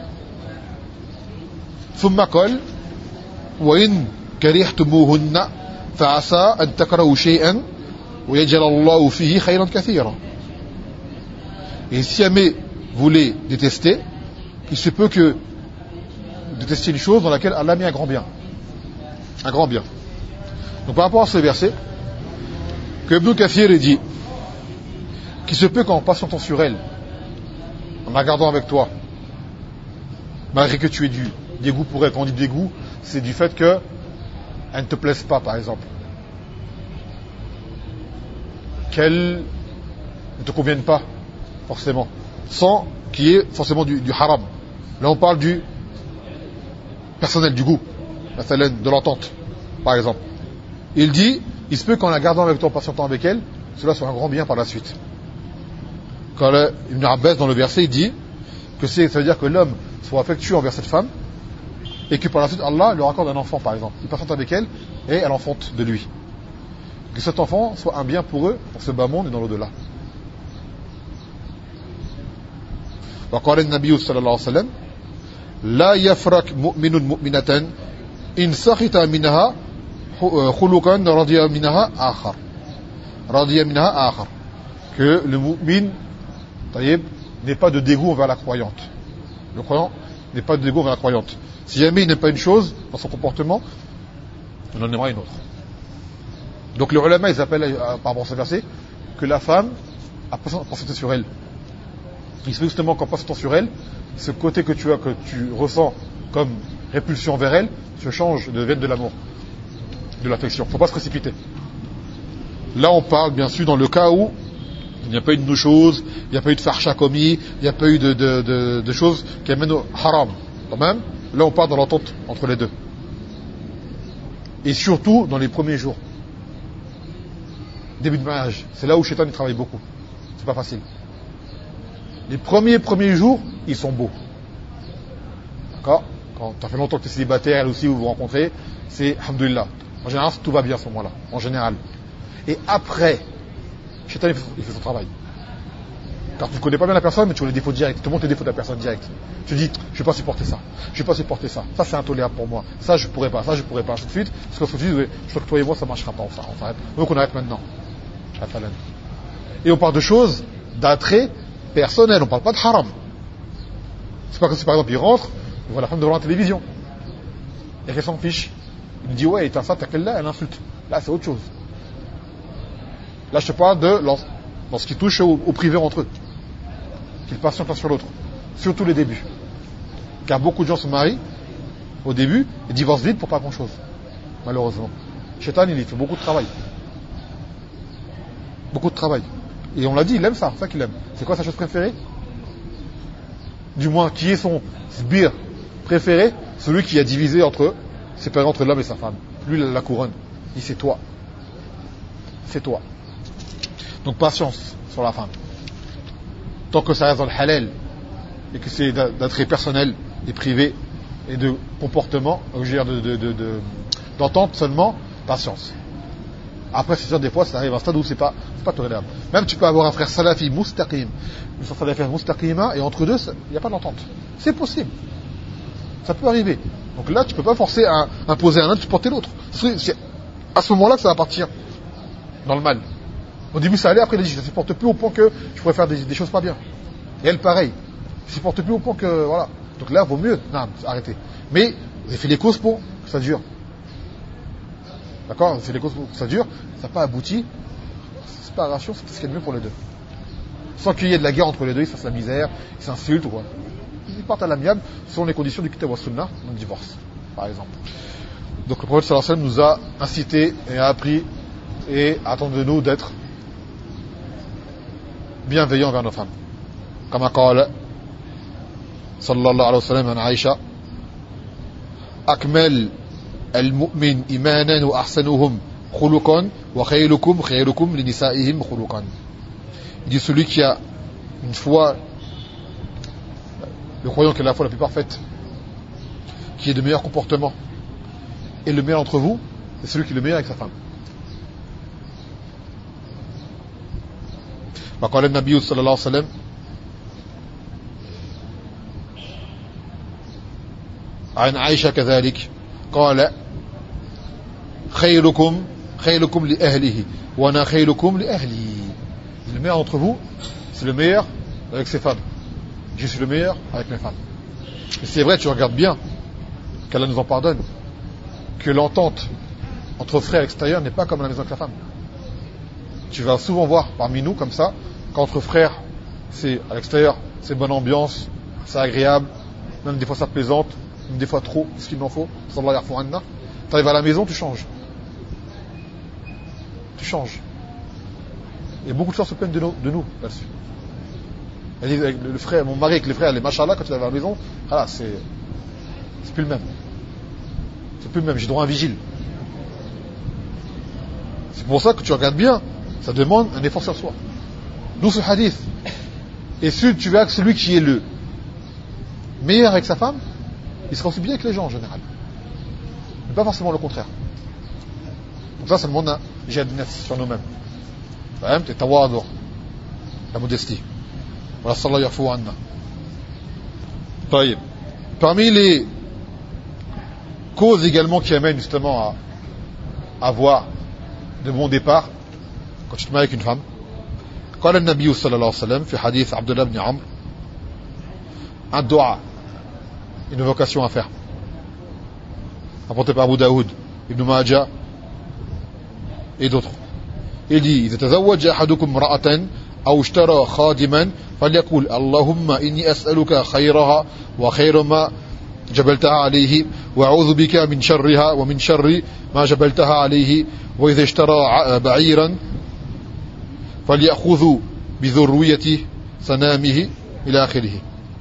ثم قال وإن كرهتموهن فعسى أن تكرهوا شيئا ويجعل الله فيه خيرا كثيرا. Et si jamais vous les détestez, il se peut que détester une chose dans laquelle Allah a mis un grand bien. Un grand bien. Donc par rapport à ce verset, que Ibn Kathir dit qu'il se peut qu'en patientant sur elle, en la gardant avec toi, malgré que tu aies du dégoût pour elle, quand on dit dégoût, c'est du fait que elle ne te plaise pas, par exemple. Qu'elle ne te convienne pas, forcément. Sans qu'il y ait forcément du haram. Là, on parle du personnel, du goût, de l'entente, par exemple. Il dit, il se peut qu'en la gardant avec toi, en patientant avec elle, cela soit un grand bien par la suite. Quand Ibn Abbas, dans le verset, il dit que ça veut dire que l'homme soit affectueux envers cette femme et que par la suite, Allah leur accorde un enfant, par exemple. Il patiente avec elle et elle enfante de lui. Que cet enfant soit un bien pour eux, pour ce bas monde et dans l'au-delà. وقال النبي صلى الله عليه وسلم لا يفرق مؤمن مؤمنة إن سخط منها خلقا رضي منها آخر que le mu'min n'ait pas de dégoût envers la croyante. Le croyant n'est pas de dégoût envers la croyante. Si jamais il n'aime pas une chose dans son comportement, il en aimera une autre. Donc les ulama, ils appellent par rapport à ce verset que la femme a patienté sur elle. Il se fait justement qu'en passant sur elle, ce côté que tu ressens comme répulsion vers elle, se change, devienne de l'amour, de l'affection. Il ne faut pas se précipiter. Là, on parle bien sûr dans le cas où il n'y a pas eu de no-chose, il n'y a pas eu de farsha commis, il n'y a pas eu de choses qui amènent au haram. Quand même, là, on parle dans l'entente entre les deux. Et surtout dans les premiers jours. Début de mariage. C'est là où Shaitan il travaille beaucoup. C'est pas facile. Les premiers jours, ils sont beaux. D'accord? Quand ça fait longtemps que tu es célibataire, elle aussi, vous vous rencontrez, c'est alhamdoulilah. En général, tout va bien à ce moment-là. En général. Et après, Shaitan, il fait son travail. Car tu ne connais pas bien la personne, mais tu vois les défauts directs. Tu te montres les défauts de la personne direct. Tu dis, je ne vais pas supporter ça. Je ne vais pas supporter ça. Ça, c'est intolérable pour moi. Ça, je ne pourrais pas. Ça, je ne pourrais pas. Tout de suite, parce que tu dis, je crois que toi et moi, ça ne marchera pas. On s'arrête. Donc, on arrête maintenant. Et on parle de choses, d'attrait personnel. On ne parle pas de haram. C'est pas comme si, par exemple, il rentre, il voit la femme devant la télévision. Et qu'elle s'en fiche. Il me dit, ouais, t'as ça, t'as quelle là, elle insulte. Là, c'est autre chose. Là, je te parle de dans ce qui touche au privé entre eux. Qu'ils patientent l'un sur l'autre. Surtout les débuts. Car beaucoup de gens se marient au début et divorcent vite pour pas grand chose. Malheureusement. Shaitan, il fait beaucoup de travail. Beaucoup de travail. Et on l'a dit, il aime ça, c'est ça qu'il aime. C'est quoi sa chose préférée? Du moins, qui est son sbire préféré? Celui qui a divisé séparé entre l'homme et sa femme. Lui, la couronne. Il dit, c'est toi. C'est toi. Donc, patience sur la femme. Tant que ça reste dans le halal, et que c'est d'attrait personnel et privé, et de comportement, je veux dire, d'entente seulement, patience. Après, c'est sûr, des fois, ça arrive à un stade où c'est pas tolérable. Même tu peux avoir un frère salafi mustaqim, une frère salafi mustaqima, et entre deux, il n'y a pas d'entente. C'est possible. Ça peut arriver. Donc là, tu peux pas forcer à imposer à l'un de supporter l'autre. À ce moment-là que ça va partir dans le mal. Au début ça allait, après il a dit je ne supporte plus au point que je pourrais faire des choses pas bien. Et elle pareil, je ne supporte plus au point que voilà. Donc là vaut mieux, non, arrêtez. Mais vous avez fait les causes pour que ça dure. D'accord, vous avez fait les causes pour que ça dure, ça n'a pas abouti. Séparation, c'est ce qui est le mieux pour les deux. Sans qu'il y ait de la guerre entre les deux, ils se fassent la misère, ils s'insultent ou quoi. Ils partent à l'amiable selon les conditions du kitab wa sunnah, donc divorce, par exemple. Donc le prophète sallallahu alayhi wa sallam nous a incité et a appris et attend de nous d'être bienveillants envers nos femmes. Comme قال صلى الله عليه وسلم عن عائشة أكمل المؤمن إيمانا وأحسنهم خلقا وخيركم خيركم لنسائهم خلقا. Il dit celui qui a une foi, le croyant qui a la foi la plus parfaite, qui est de meilleur comportement, et le meilleur d'entre vous, c'est celui qui est le meilleur avec sa femme. وقال النبي صلى الله عليه وسلم عن عائشة كذلك قال خيركم خيركم لأهله وأنا خيركم لأهلي. Le meilleur d'entre vous, c'est le meilleur avec ses femmes. Je suis le meilleur avec mes femmes. Et c'est vrai, tu regardes bien, qu'Allah nous en pardonne, que l'entente entre frères à l'extérieur n'est pas comme à la maison avec la femme. Tu vas souvent voir parmi nous comme ça, qu'entre frères, c'est à l'extérieur, c'est bonne ambiance, c'est agréable, même des fois ça plaisante, même des fois trop, ce qu'il en faut. Sallallahu alayhi wa sallam. T'arrives à la maison, tu changes. Tu changes. Et beaucoup de gens se plaignent de nous là-dessus. Elle dit, avec le frère, mon mari avec les frères, les machallah, quand tu arrives à la maison, voilà, c'est plus le même. C'est plus le même, j'ai droit à un vigile. C'est pour ça que tu regardes bien, ça demande un effort sur soi. D'où ce hadith. Et si tu verras que celui qui est le meilleur avec sa femme, il sera aussi bien avec les gens en général. Mais pas forcément le contraire. Donc ça demande un jihad nafs sur nous-mêmes. Et tawadu, la modestie. Voilà, sallallahu alayhi wa sallam. Parmi les causes également qui amènent justement à avoir de bons départs quand tu te maries avec une femme, قال النبي صلى الله عليه وسلم في حديث عبد الله بن عمرو un dua, une invocation à faire, apporté par Abu Daoud, Ibn Majah et d'autres. Il dit إذا تزوج أحدكم امرأة أو اشترى خادما فليقول اللهم إني أسألك خيرها وخير ما جبلتها عليه وأعوذ بك من شرها ومن شر ما جبلتها عليه وإذا اشترى بعيرا فليأخذ بذروية سنامه إلى آخره.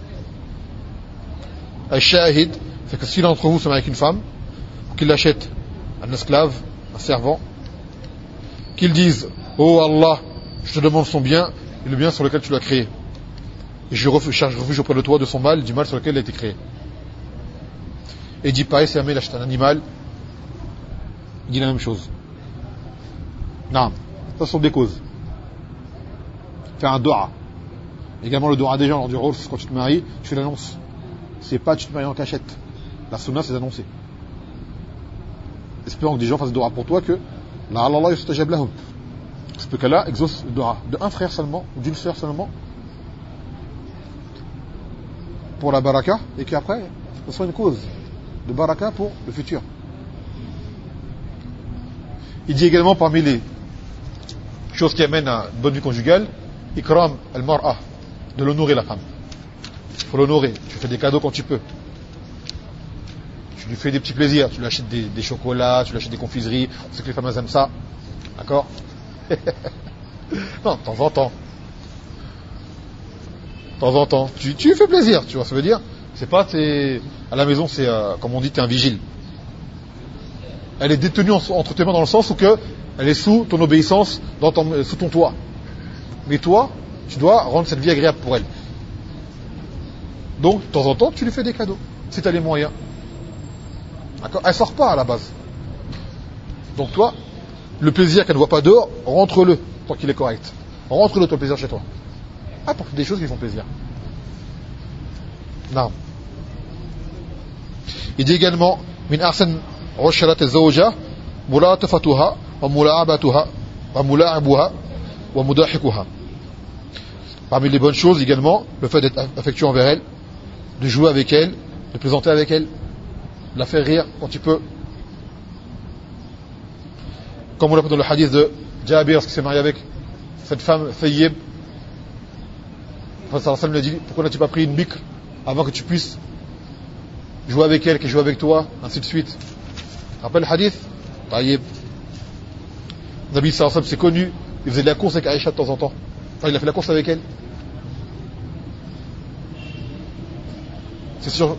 الشاهد c'est que si l'un d'entre vous se marie avec une femme, qu'il achète un esclave, un servant, qu'ils disent oh Allah, je te demande son bien et le bien sur lequel tu l'as créé, et je cherche refuge auprès de toi de son mal et du mal sur lequel il a été créé. Et il dit pareil si jamais il achète un animal, il dit la même chose. Non, ça sont des causes. Faire un dua, également le dua des gens lors du rôle, quand tu te maries tu fais l'annonce, c'est pas tu te maries en cachette. La sunna c'est d'annoncer, espérant que des gens fassent le dua pour toi, que la Allah yustajab lahum, c'est que qu'Allah exauce le dua de un frère seulement ou d'une sœur seulement pour la baraka, et qu'après ce soit une cause de baraka pour le futur. Il dit également parmi les choses qui amènent à une bonne vie conjugale, ikram al-mar'a, de l'honorer la femme. Il faut l'honorer, tu fais des cadeaux quand tu peux, tu lui fais des petits plaisirs, tu lui achètes des chocolats, tu lui achètes des confiseries, on sait que les femmes aiment ça, d'accord. Non, de temps en temps tu lui fais plaisir, tu vois, ça veut dire c'est pas à la maison, c'est comme on dit, t'es un vigile. Elle est détenue entre tes mains dans le sens où que elle est sous ton obéissance, sous ton toit. Mais toi, tu dois rendre cette vie agréable pour elle. Donc, de temps en temps, tu lui fais des cadeaux, si tu as les moyens. D'accord ? Elle sort pas à la base. Donc toi, le plaisir qu'elle ne voit pas dehors, rentre-le, tant qu'il est correct. Rentre-le ton plaisir chez toi. Apporte des choses qui font plaisir. Non. Il dit également, min ahsan usharat az-zawja ملاطفتها وملاعبتها وملاعبها ومضاحكها. Parmi les bonnes choses également, le fait d'être affectueux envers elle, de jouer avec elle, de plaisanter avec elle, de la faire rire quand tu peux. Comme on l'a fait dans le hadith de Jabir, qui s'est marié avec cette femme Thayyib. Le prophète sallallahu alayhi wa sallam lui a dit: pourquoi n'as-tu pas pris une bikr avant que tu puisses jouer avec elle, qu'elle joue avec toi, ainsi de suite. Rappelle le hadith? Taïb. Nabi sallallahu alayhi wa sallam, c'est connu, il faisait de la course avec Aïcha de temps en temps. Enfin, il a fait la course avec elle. C'est sûr.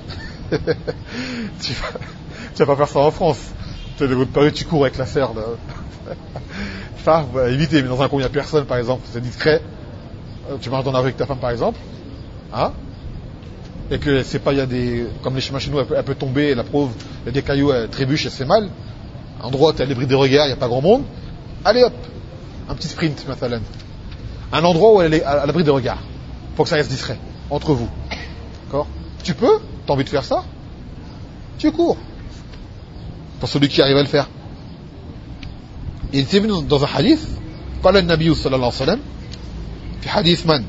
tu vas pas faire ça en France. Tu es de votre période, tu cours avec la serre. Ça, faut éviter, mais dans un coin où il n'y a personne, par exemple, c'est discret. Tu marches dans la rue avec ta femme, par exemple. Hein? Et que c'est pas, il y a des, comme les chemins chez nous, elle peut tomber, la pauvre, il y a des cailloux, elle trébuche, elle se fait mal. En droit, tu es à l'abri des regards, il n'y a pas grand monde. Allez hop, un petit sprint, mathalan. Un endroit où elle est à l'abri des regards. Faut que ça reste discret, entre vous. D'accord? Tu peux? T'as envie de faire ça? Tu cours. Pour celui qui arrive à le faire. Il était venu dans un hadith, قال النبي صلى الله عليه وسلم في حديث من؟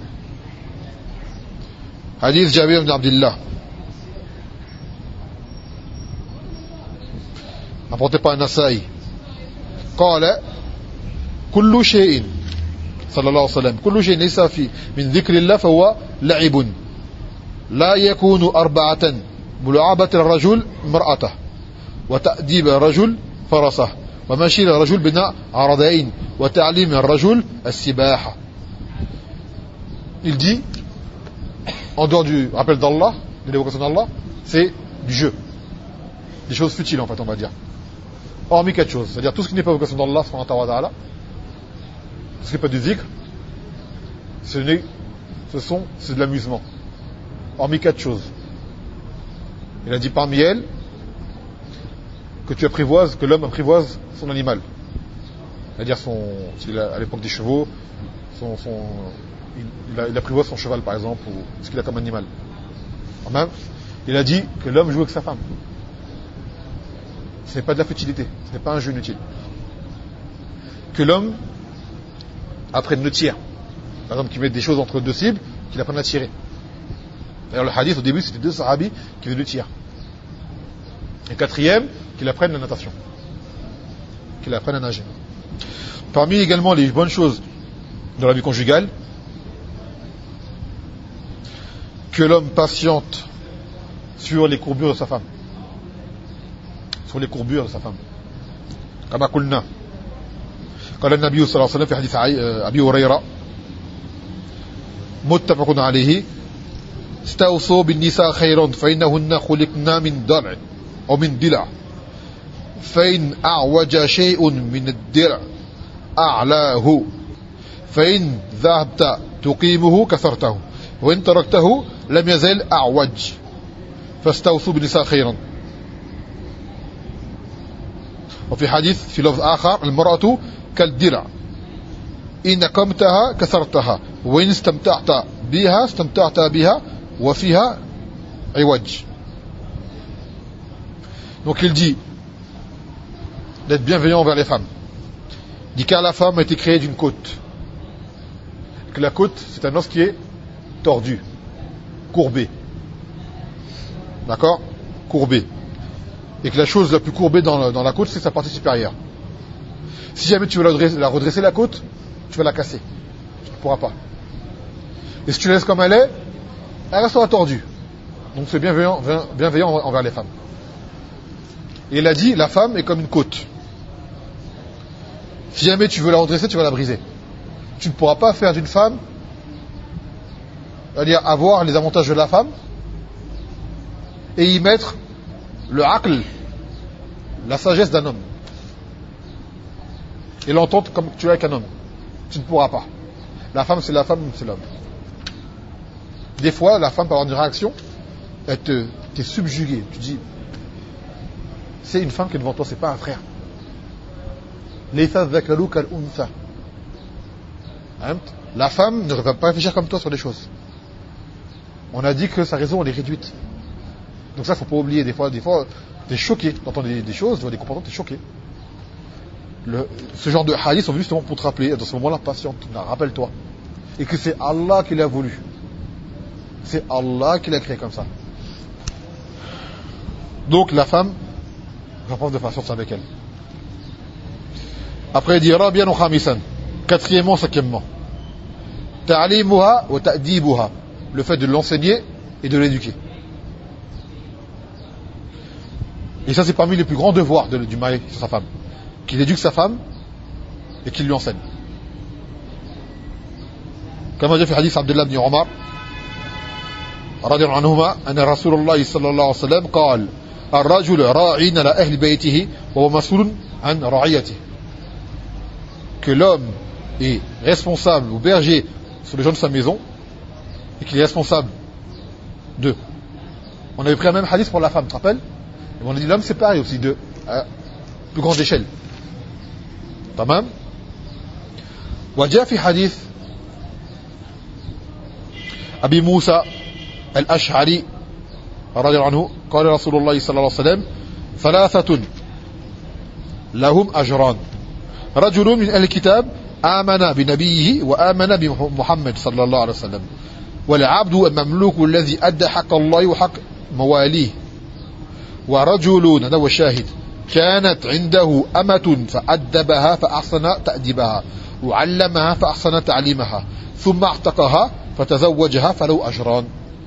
حديث جابر بن عبد الله apporté par Nasa'i. قال كل شيء صلى الله عليه وسلم كل شيء ليس فيه من ذكر الله فهو لعب لا يكون أربعة: ملاعبة الرجل مرأته وتأديب الرجل فرسه ومشي الرجل بين عرضين وتعليم الرجل السباحة. Il dit, en dehors du rappel d'Allah, de l'évocation d'Allah, c'est du jeu, des choses futiles en fait, on va dire, hormis quatre choses, c'est-à-dire tout ce qui n'est pas évocation d'Allah, tout ce qui n'est pas du zikr, c'est de l'amusement, hormis quatre choses. Il a dit parmi elles que tu apprivoises, que l'homme apprivoise son animal, c'est-à-dire s'il est à l'époque des chevaux, il apprivoise son cheval par exemple, ou ce qu'il a comme animal. Même, il a dit que l'homme joue avec sa femme. Ce n'est pas de la futilité, ce n'est pas un jeu inutile. Que l'homme apprenne le tir, par exemple qu'il mette des choses entre deux cibles, qu'il apprenne à tirer. D'ailleurs le hadith au début c'était deux sahabis qui faisaient le tir. Et quatrième, qu'il apprenne la natation, qu'il apprenne à nager. Parmi également les bonnes choses dans la vie conjugale, que l'homme patiente sur les courbures de sa femme. Sur les courbures de sa femme. Comme قلنا قال النبي صلى الله عليه وسلم في حديث أبي هريرة متفق عليه: استوصوا بالنساء خيرا فإنهن خلقنا من ضلع أو من ضلع فإن أعوج شيء من الضلع أعلاه فإن ذهبت تقيمه كسرته وإن تركته لم يزل أعوج فاستوصوا بالنساء خيرا. وفي حديث في لفظ آخر: المرأة كالدرع إن قمتها كسرتها وإن استمتعت بها وفيها عوج. Donc il dit d'être bienveillant envers les femmes. Il dit car la femme a été créée d'une côte. Que la côte, c'est un os qui est tordu, courbé. D'accord? Courbé. Et que la chose la plus courbée dans la côte, c'est sa partie supérieure. Si jamais tu veux la redresser la côte, tu vas la casser. Tu ne pourras pas. Et si tu la laisses comme elle restera tordue. Donc c'est bienveillant envers les femmes. Et il a dit, la femme est comme une côte. Si jamais tu veux la redresser, tu vas la briser. Tu ne pourras pas faire d'une femme, c'est-à-dire avoir les avantages de la femme et y mettre le aql, la sagesse d'un homme, et l'entendre comme tu es avec un homme. Tu ne pourras pas. La femme, c'est la femme, c'est l'homme. Des fois, la femme peut avoir une réaction, elle t'es subjugué. Tu dis, c'est une femme qui est devant toi, c'est pas un frère. La femme ne va pas réfléchir comme toi sur les choses. On a dit que sa raison elle est réduite. Donc ça, faut pas oublier. Des fois, T'es choqué d'entendre des choses, de voir des comportements, t'es choqué. Ce genre de hadiths sont venus justement pour te rappeler, dans ce moment-là, patiente, rappelle-toi. Et que c'est Allah qui l'a voulu. C'est Allah qui l'a créé comme ça. Donc la femme, j'en pense de patience avec elle. Après il dit Rabian ou Khamisan. Quatrièmement, cinquièmement. Ta'limuha wa ta'dibuha. Le fait de l'enseigner et de l'éduquer. Et ça c'est parmi les plus grands devoirs du mari sur sa femme. Qu'il éduque sa femme et qu'il lui enseigne. Comme a dit le hadith Abdullah ibn Omar رضي الله عنهما أن رسول الله صلى الله عليه وسلم قال الرجل راعٍ على أهل بيته وهو مسؤول عن رعيته. Que l'homme est responsable ou berger sur les gens de sa maison et qu'il est responsable d'eux. On avait pris un même hadith pour la femme, tu te rappelles? Et on a dit l'homme c'est pareil aussi, de plus grande échelle. تمام. وجاء في حديث أبي موسى الأشعري رضي الله عنه قال رسول الله صلى الله عليه وسلم ثلاثة لهم أجران رجل من أهل الكتاب آمن بنبيه وآمن بمحمد صلى الله عليه وسلم والعبد المملوك الذي أدى حق الله وحق مواليه ورجل هذا هو الشاهد كانت عنده أمة فأدبها فأحسن تأديبها وعلمها فأحسن تعليمها ثم اعتقها فتزوجها فله أجران.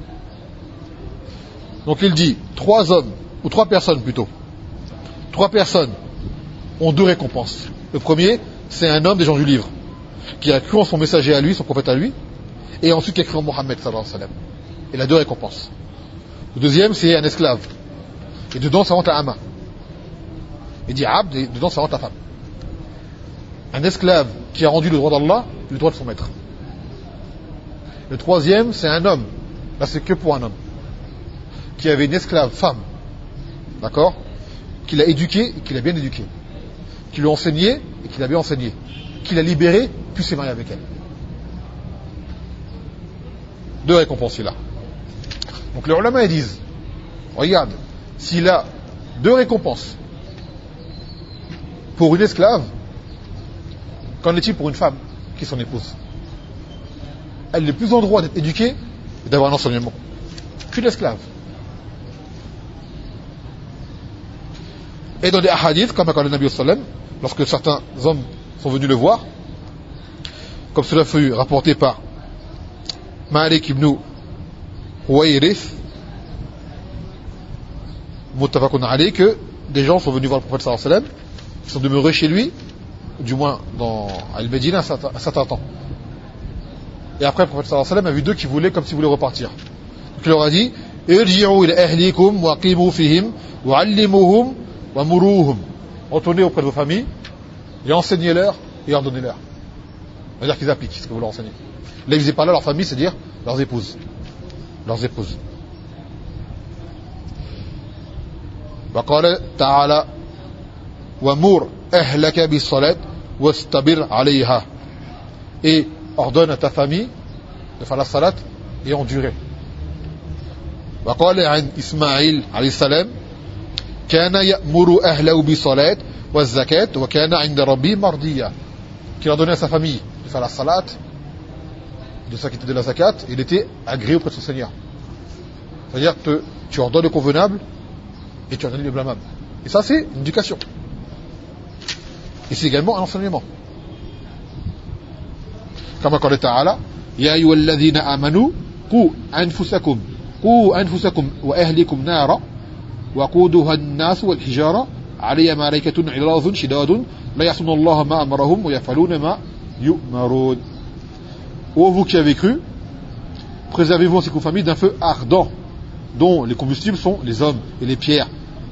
Donc il dit, 3 hommes, ou 3 personnes plutôt, 3 personnes ont 2 récompenses. Le premier, c'est un homme des gens du livre, qui a cru en son messager à lui, son prophète à lui, et ensuite qui a cru en Mohammed sallallahu alayhi wa sallam. Il a 2 récompenses. Le deuxième, c'est un esclave. Et dedans, ça rentre la ama. Il dit abd, et dedans, ça rentre la femme. Un esclave qui a rendu le droit d'Allah, le droit de son maître. Le troisième, c'est un homme. Là, c'est que pour un homme. Qui avait une esclave femme, d'accord, qu'il a éduquée et qu'il a bien éduquée, qui lui a enseigné et qu'il a bien enseigné, qu'il a libéré puis s'est marié avec elle. 2 récompenses là. Donc les ulama ils disent, regarde, s'il a 2 récompenses pour une esclave, qu'en est-il pour une femme qui est son épouse? Elle est plus en droit d'être éduquée et d'avoir un enseignement qu'une esclave. Et dans des hadiths, comme a le Nabi sallam, lorsque certains hommes sont venus le voir, comme cela fut rapporté par Malik ibn Huwayrith, muttafaqun alayh, que des gens sont venus voir le prophète sallallahu alayhi wa sallam, ils sont demeurés chez lui, du moins dans Al-Médina un certain temps. Et après le prophète sallallahu alayhi wa sallam a vu 2 qui voulaient, comme s'ils voulaient repartir. Donc il leur a dit, irji'u ila ahlikum wa qimu fihim wa 'allimuhum wa muruhum. Retournez auprès de vos familles et enseignez-leur et ordonnez-leur. C'est-à-dire qu'ils appliquent ce que vous leur enseignez. Là, ils faisaient pas là leur famille, c'est-à-dire leurs épouses. Leurs épouses. وقال تعالى ومر أهلك بالصلاة واستبر عليها. Et ordonne à ta famille de faire la salat et endurer. وقال عن إسماعيل عليه السلام كان يأمر أهله بالصلاة والزكاة وكان عند ربي مرضيا. Qu'il a donné à sa famille de faire la salat, de s'acquitter de la zakat, et il était agréé auprès de son Seigneur. C'est-à-dire que tu ordonnes le convenable et tu ordonnes le blâmable. Et ça, c'est une éducation. Et c'est également un enseignement. Comme قال تعالى يا أيها الذين آمنوا قوا أنفسكم وأهلكم نارا وقودها الناس والحجارة عليها ملائكة غلاظ شداد لا يعصون الله ما أمرهم ويفعلون ما يؤمرون. Ô vous qui avez cru, préservez-vous ainsi que vos familles d'un feu ardent, dont les combustibles sont les hommes et les pierres,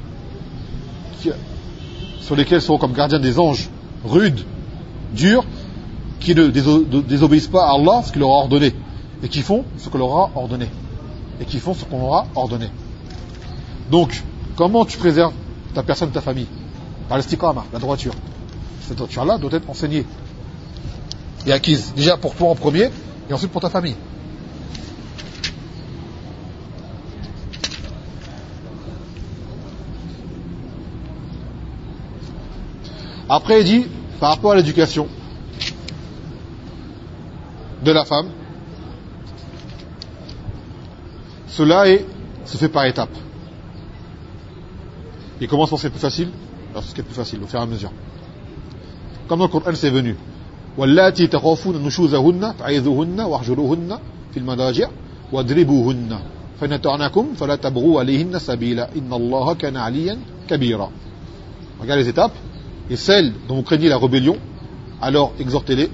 sur lesquels seront comme gardiens des anges, rudes, durs, qui ne désobéissent pas à Allah, ce qu'il leur a ordonné, et qui font ce qu'on leur a ordonné. Et qui font ce qu'on leur a ordonné. Donc, comment tu préserves ta personne, ta famille? Par l'istiqama, la droiture. Cette droiture-là doit être enseignée et acquise, déjà pour toi en premier, et ensuite pour ta famille. Après, il dit, par rapport à l'éducation de la femme, cela se fait par étapes. Il commence par ce qui est plus facile, alors ce qui est plus facile, au fur et à mesure. Comme dans le Coran, c'est venu. وَاللَّاتِي تَخَافُونَ نُشُوزَهُنَّ فَعِظُوهُنَّ وَاهْجُرُوهُنَّ فِي الْمَضَاجِعِ وَاضْرِبُوهُنَّ فَإِنْ أَطَعْنَكُمْ فَلَا تَبْغُوا عَلَيْهِنَّ سَبِيلًا إِنَّ اللَّهَ كَانَ عَلِيًّا كَبِيرًا. Regardez les étapes. Et celles dont vous craignez la rébellion, alors exhortez-les.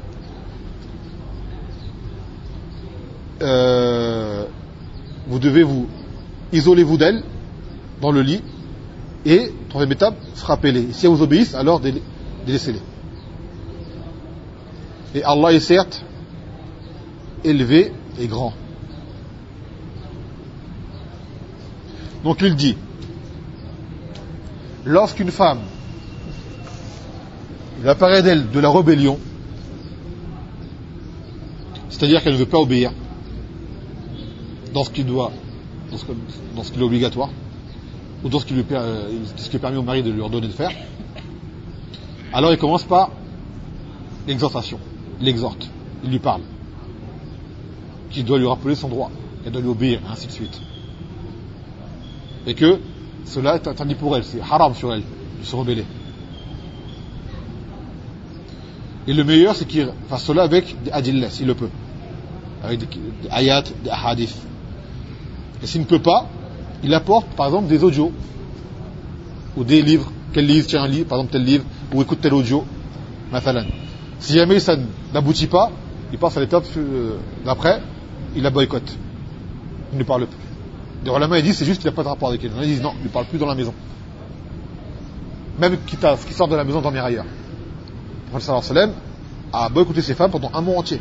Vous devez isolez-vous d'elles dans le lit, et troisième étape, frappez-les. Et si elles vous obéissent, alors délaissez-les. Et Allah est certes élevé et grand. Donc il dit, lorsqu'une femme, il apparaît d'elle de la rébellion, c'est-à-dire qu'elle ne veut pas obéir dans ce qu'il doit, dans ce qui est obligatoire, ou dans ce qui est permis au mari de lui ordonner de faire, alors il commence par l'exhortation. Il l'exhorte, il lui parle, qu'il doit lui rappeler son droit, qu'elle doit lui obéir, et ainsi de suite. Et que cela est interdit pour elle, c'est haram sur elle de se rebeller. Et le meilleur, c'est qu'il fasse cela avec des adillah, s'il le peut, avec des ayats, des ahadith. Et s'il ne peut pas, il apporte par exemple des audios ou des livres, qu'elle lise, tiens un livre, par exemple tel livre, ou écoute tel audio, mathalan. Si jamais ça n'aboutit pas, il passe à l'étape d'après, il la boycotte. Il ne parle plus. Des ulama, ils disent c'est juste qu'il n'a pas de rapport avec elle. Ils disent non, il ne parle plus dans la maison. Même quitte à ce qu'il sort de la maison, dormir ailleurs. Le prophète sallallahu alayhi wa sallam a boycotté ses femmes pendant un mois entier.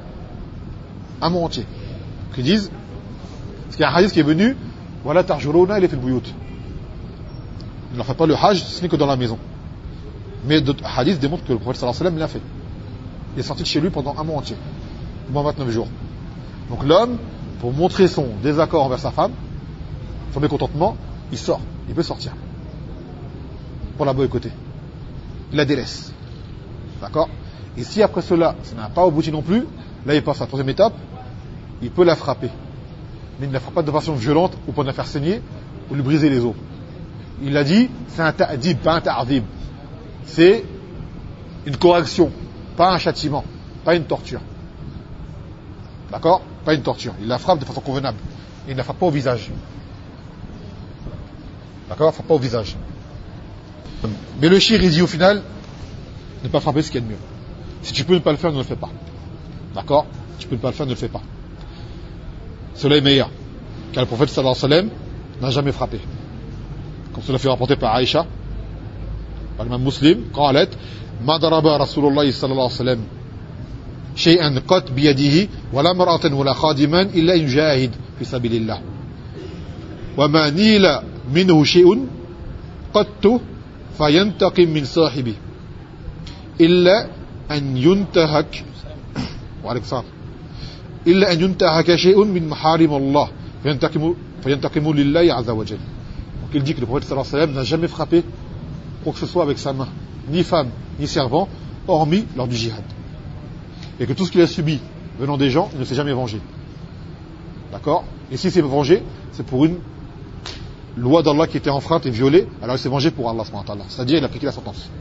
Un mois entier. Ils disent, parce qu'il y a un hadith qui est venu, voilà tarjuruna, il est fait le bouyout. Il ne fait pas le hajj, ce n'est que dans la maison. Mais d'autres hadiths démontrent que le prophète sallallahu alayhi wa sallam l'a fait. Il est sorti de chez lui pendant un mois entier, au moins 29 jours. Donc l'homme, pour montrer son désaccord envers sa femme, son mécontentement, il sort, il peut sortir pour la boycotter. Il la délaisse. D'accord? Et si après cela, ça n'a pas abouti non plus, là il passe à la troisième étape, il peut la frapper. Mais il ne la frappe pas de façon violente ou pour la faire saigner ou lui briser les os. Il a dit, c'est un ta'dib, pas un ta'dib. C'est une correction, pas un châtiment, pas une torture. D'accord? Pas une torture. Il la frappe de façon convenable. Il ne la frappe pas au visage. D'accord? Il ne frappe pas au visage. Mais le shir, il dit au final, ne pas frapper ce qu'il y a de mieux. Si tu peux ne pas le faire, ne le fais pas. D'accord? Tu peux ne pas le faire, ne le fais pas. Cela est meilleur. Car le prophète sallallahu alayhi wa sallam n'a jamais frappé. Comme cela fait rapporter par Aïcha, par l'imam Muslim, قالت ما ضرب رسول الله صلى الله عليه وسلم شيئا قط بيده ولا مرأة ولا خادما إلا إن جاهد في سبيل الله وما نيل منه شيء قط فينتقم من صاحبه إلا أن ينتهك وعليك صار إلا أن ينتهك شيء من محارم الله فينتقم لله عز وجل. Donc il dit que le prophète sallallahu alayhi wa sallam n'a jamais frappé quoi que ce soit avec sa main, ni femme, ni servant, hormis lors du djihad. Et que tout ce qu'il a subi venant des gens, il ne s'est jamais vengé. D'accord? Et s'il s'est vengé, c'est pour une loi d'Allah qui était enfreinte et violée, alors il s'est vengé pour Allah subhanahu wa ta'ala. C'est-à-dire il a appliqué la sentence.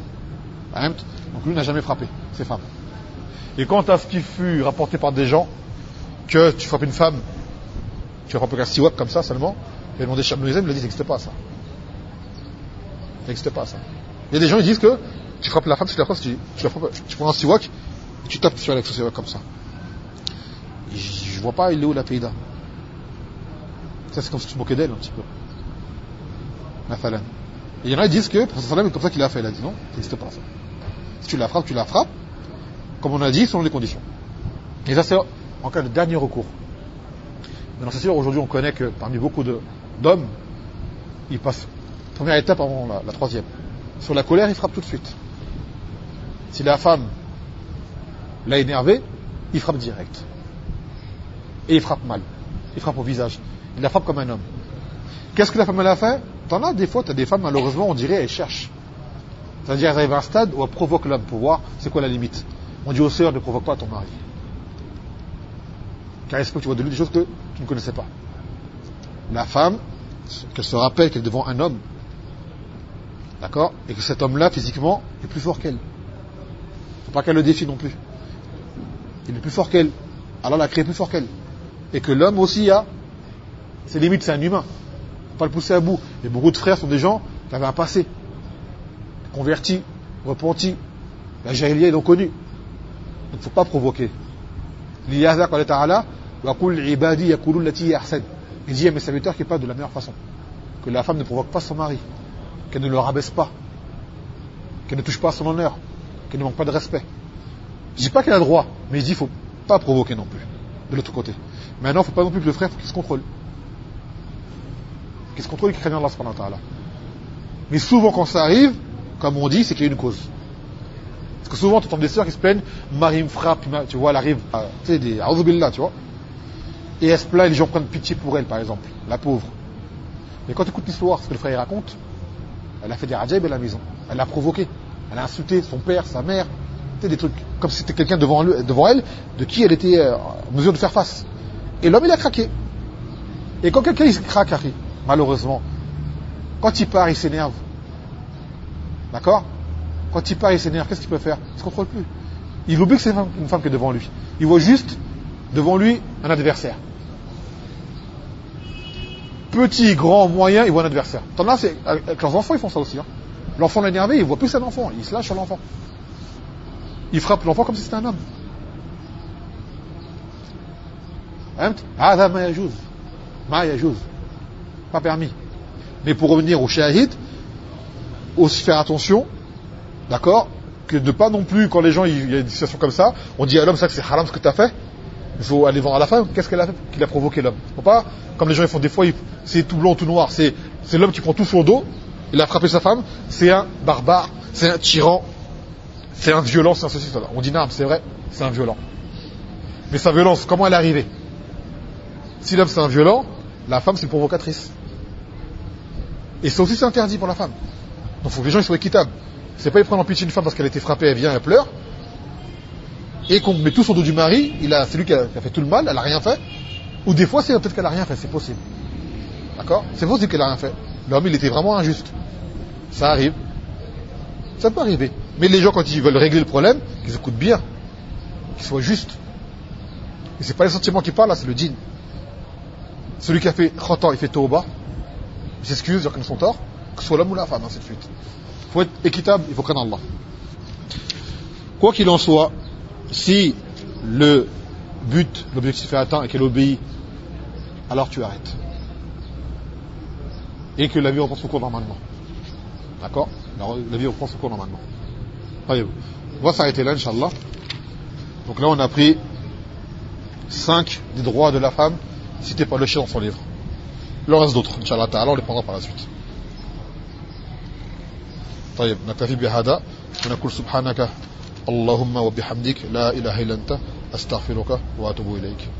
Donc lui n'a jamais frappé ses femmes. Et quant à ce qui fut rapporté par des gens, que tu frappes une femme, tu frappes un siwak comme ça seulement, et le nom des Cheikh Ibn Hizam, il a dit ça n'existe pas ça. Ça n'existe pas ça. Il y a des gens qui disent que tu frappes la femme, tu prends un siwak, et tu tapes sur le siwak comme ça. Et je vois pas, il est où la Payda? Ça c'est comme si tu te moquais d'elle un petit peu. Et il y en a qui disent que, c'est comme ça qu'il a fait, il a dit non, ça n'existe pas ça. Si tu la frappes, comme on a dit, selon les conditions. Et ça c'est en cas de dernier recours. Maintenant c'est sûr, aujourd'hui on connaît que parmi beaucoup d'hommes, ils passent première étape avant la troisième. Sur la colère, il frappe tout de suite. Si la femme l'a énervé, il frappe direct. Et il frappe mal. Il frappe au visage. Il la frappe comme un homme. Qu'est-ce que la femme elle a fait? T'en as des fois, t'as des femmes, malheureusement, on dirait, elles cherchent. C'est-à-dire, elles arrivent à un stade où elles provoquent l'homme pour voir c'est quoi la limite. On dit aux sœurs, ne provoque pas ton mari. Car il se peut que tu vois de lui des choses que tu ne connaissais pas. La femme, qu'elle se rappelle qu'elle est devant un homme, d'accord, et que cet homme-là, physiquement, est plus fort qu'elle. Faut pas qu'elle le défie non plus. Il est plus fort qu'elle. Alors elle a créé plus fort qu'elle. Et que l'homme aussi a ses limites, c'est un humain. Faut pas le pousser à bout. Et beaucoup de frères sont des gens qui avaient un passé, convertis, repentis. La jahiliya, ils l'ont connu. Donc il ne faut pas provoquer. Il dit à mes serviteurs qui parlent de la meilleure façon. Que la femme ne provoque pas son mari, qu'elle ne le rabaisse pas, qu'elle ne touche pas à son honneur, qu'elle ne manque pas de respect. Je dis pas qu'elle a le droit, mais je dis qu'il ne faut pas provoquer non plus, de l'autre côté. Maintenant, il ne faut pas non plus que le frère, faut qu'il se contrôle. Qu'il se contrôle et qu'il craigne Allah subhanahu wa ta'ala. Mais souvent quand ça arrive, comme on dit, c'est qu'il y a une cause. Parce que souvent, tu entends des sœurs qui se plaignent, mari me frappe, tu vois, elle arrive, tu sais, des a'udhu-billah, tu vois. Et elle se plaint, les gens prennent pitié pour elle, par exemple, la pauvre. Mais quand tu écoutes l'histoire, ce que le frère raconte, elle a fait des ajaib à la maison. Elle l'a provoqué. Elle a insulté son père, sa mère. Tu sais, des trucs comme si c'était quelqu'un devant elle, de qui elle était en mesure de faire face. Et l'homme, il a craqué. Et quand quelqu'un, il craque, malheureusement, quand il part, il s'énerve. D'accord ? Quand il part, il s'énerve, qu'est-ce qu'il peut faire ? Il ne se contrôle plus. Il oublie que c'est une femme qui est devant lui. Il voit juste, devant lui, un adversaire. Petit, grand, moyen, il voit un adversaire. T'en as, avec leurs enfants, ils font ça aussi. Hein. L'enfant l'a énervé, il voit plus un enfant. Il se lâche sur l'enfant. Il frappe l'enfant comme si c'était un homme. Ma yajouz. Pas permis. Mais pour revenir au shahid, aussi faire attention, d'accord, que de pas non plus, quand les gens, il y a des situations comme ça, on dit à l'homme, ça que c'est haram ce que tu as fait, il faut aller voir à la femme, qu'est-ce qu'elle a fait, qu'il a provoqué l'homme. Faut pas, comme les gens ils font des fois, c'est tout blanc, tout noir, c'est l'homme qui prend tout sur le dos, il a frappé sa femme, c'est un barbare, c'est un tyran, c'est un violent, c'est un ceci, cela. On dit non, c'est vrai, c'est un violent. Mais sa violence, comment elle est arrivée ? Si l'homme c'est un violent, la femme c'est une provocatrice. Et ça aussi c'est interdit pour la femme. Donc il faut que les gens ils soient équitables. C'est pas ils prennent en pitié une femme parce qu'elle a été frappée, elle vient, elle pleure, et qu'on met tout sur le dos du mari, c'est lui qui a fait tout le mal, elle a rien fait. Ou des fois c'est peut-être qu'elle a rien fait, c'est possible. D'accord ? C'est possible qu'elle a rien fait. L'homme il était vraiment injuste. Ça arrive. Ça peut arriver. Mais les gens quand ils veulent régler le problème, qu'ils écoutent bien, qu'ils soient justes. Et c'est pas les sentiments qui parlent là, c'est le djinn. Celui qui a fait khata, il fait tauba, il s'excuse, il reconnaît son tort, que ce soit l'homme ou la femme, ainsi de suite. Il faut être équitable, il faut craindre Allah. Quoi qu'il en soit, si le but, l'objectif est atteint et qu'elle obéit, alors tu arrêtes. Et que la vie reprend son cours normalement. D'accord ? La vie reprend son cours normalement. Allez, on va s'arrêter là, Inch'Allah. Donc là, on a pris 5 des droits de la femme cités par le Cheikh dans son livre. Il en reste d'autres, Inch'Allah ta'ala, on les prendra par la suite. طيب نكتفي بهذا ونقول سبحانك اللهم وبحمدك لا إله إلا أنت أستغفرك وأتوب إليك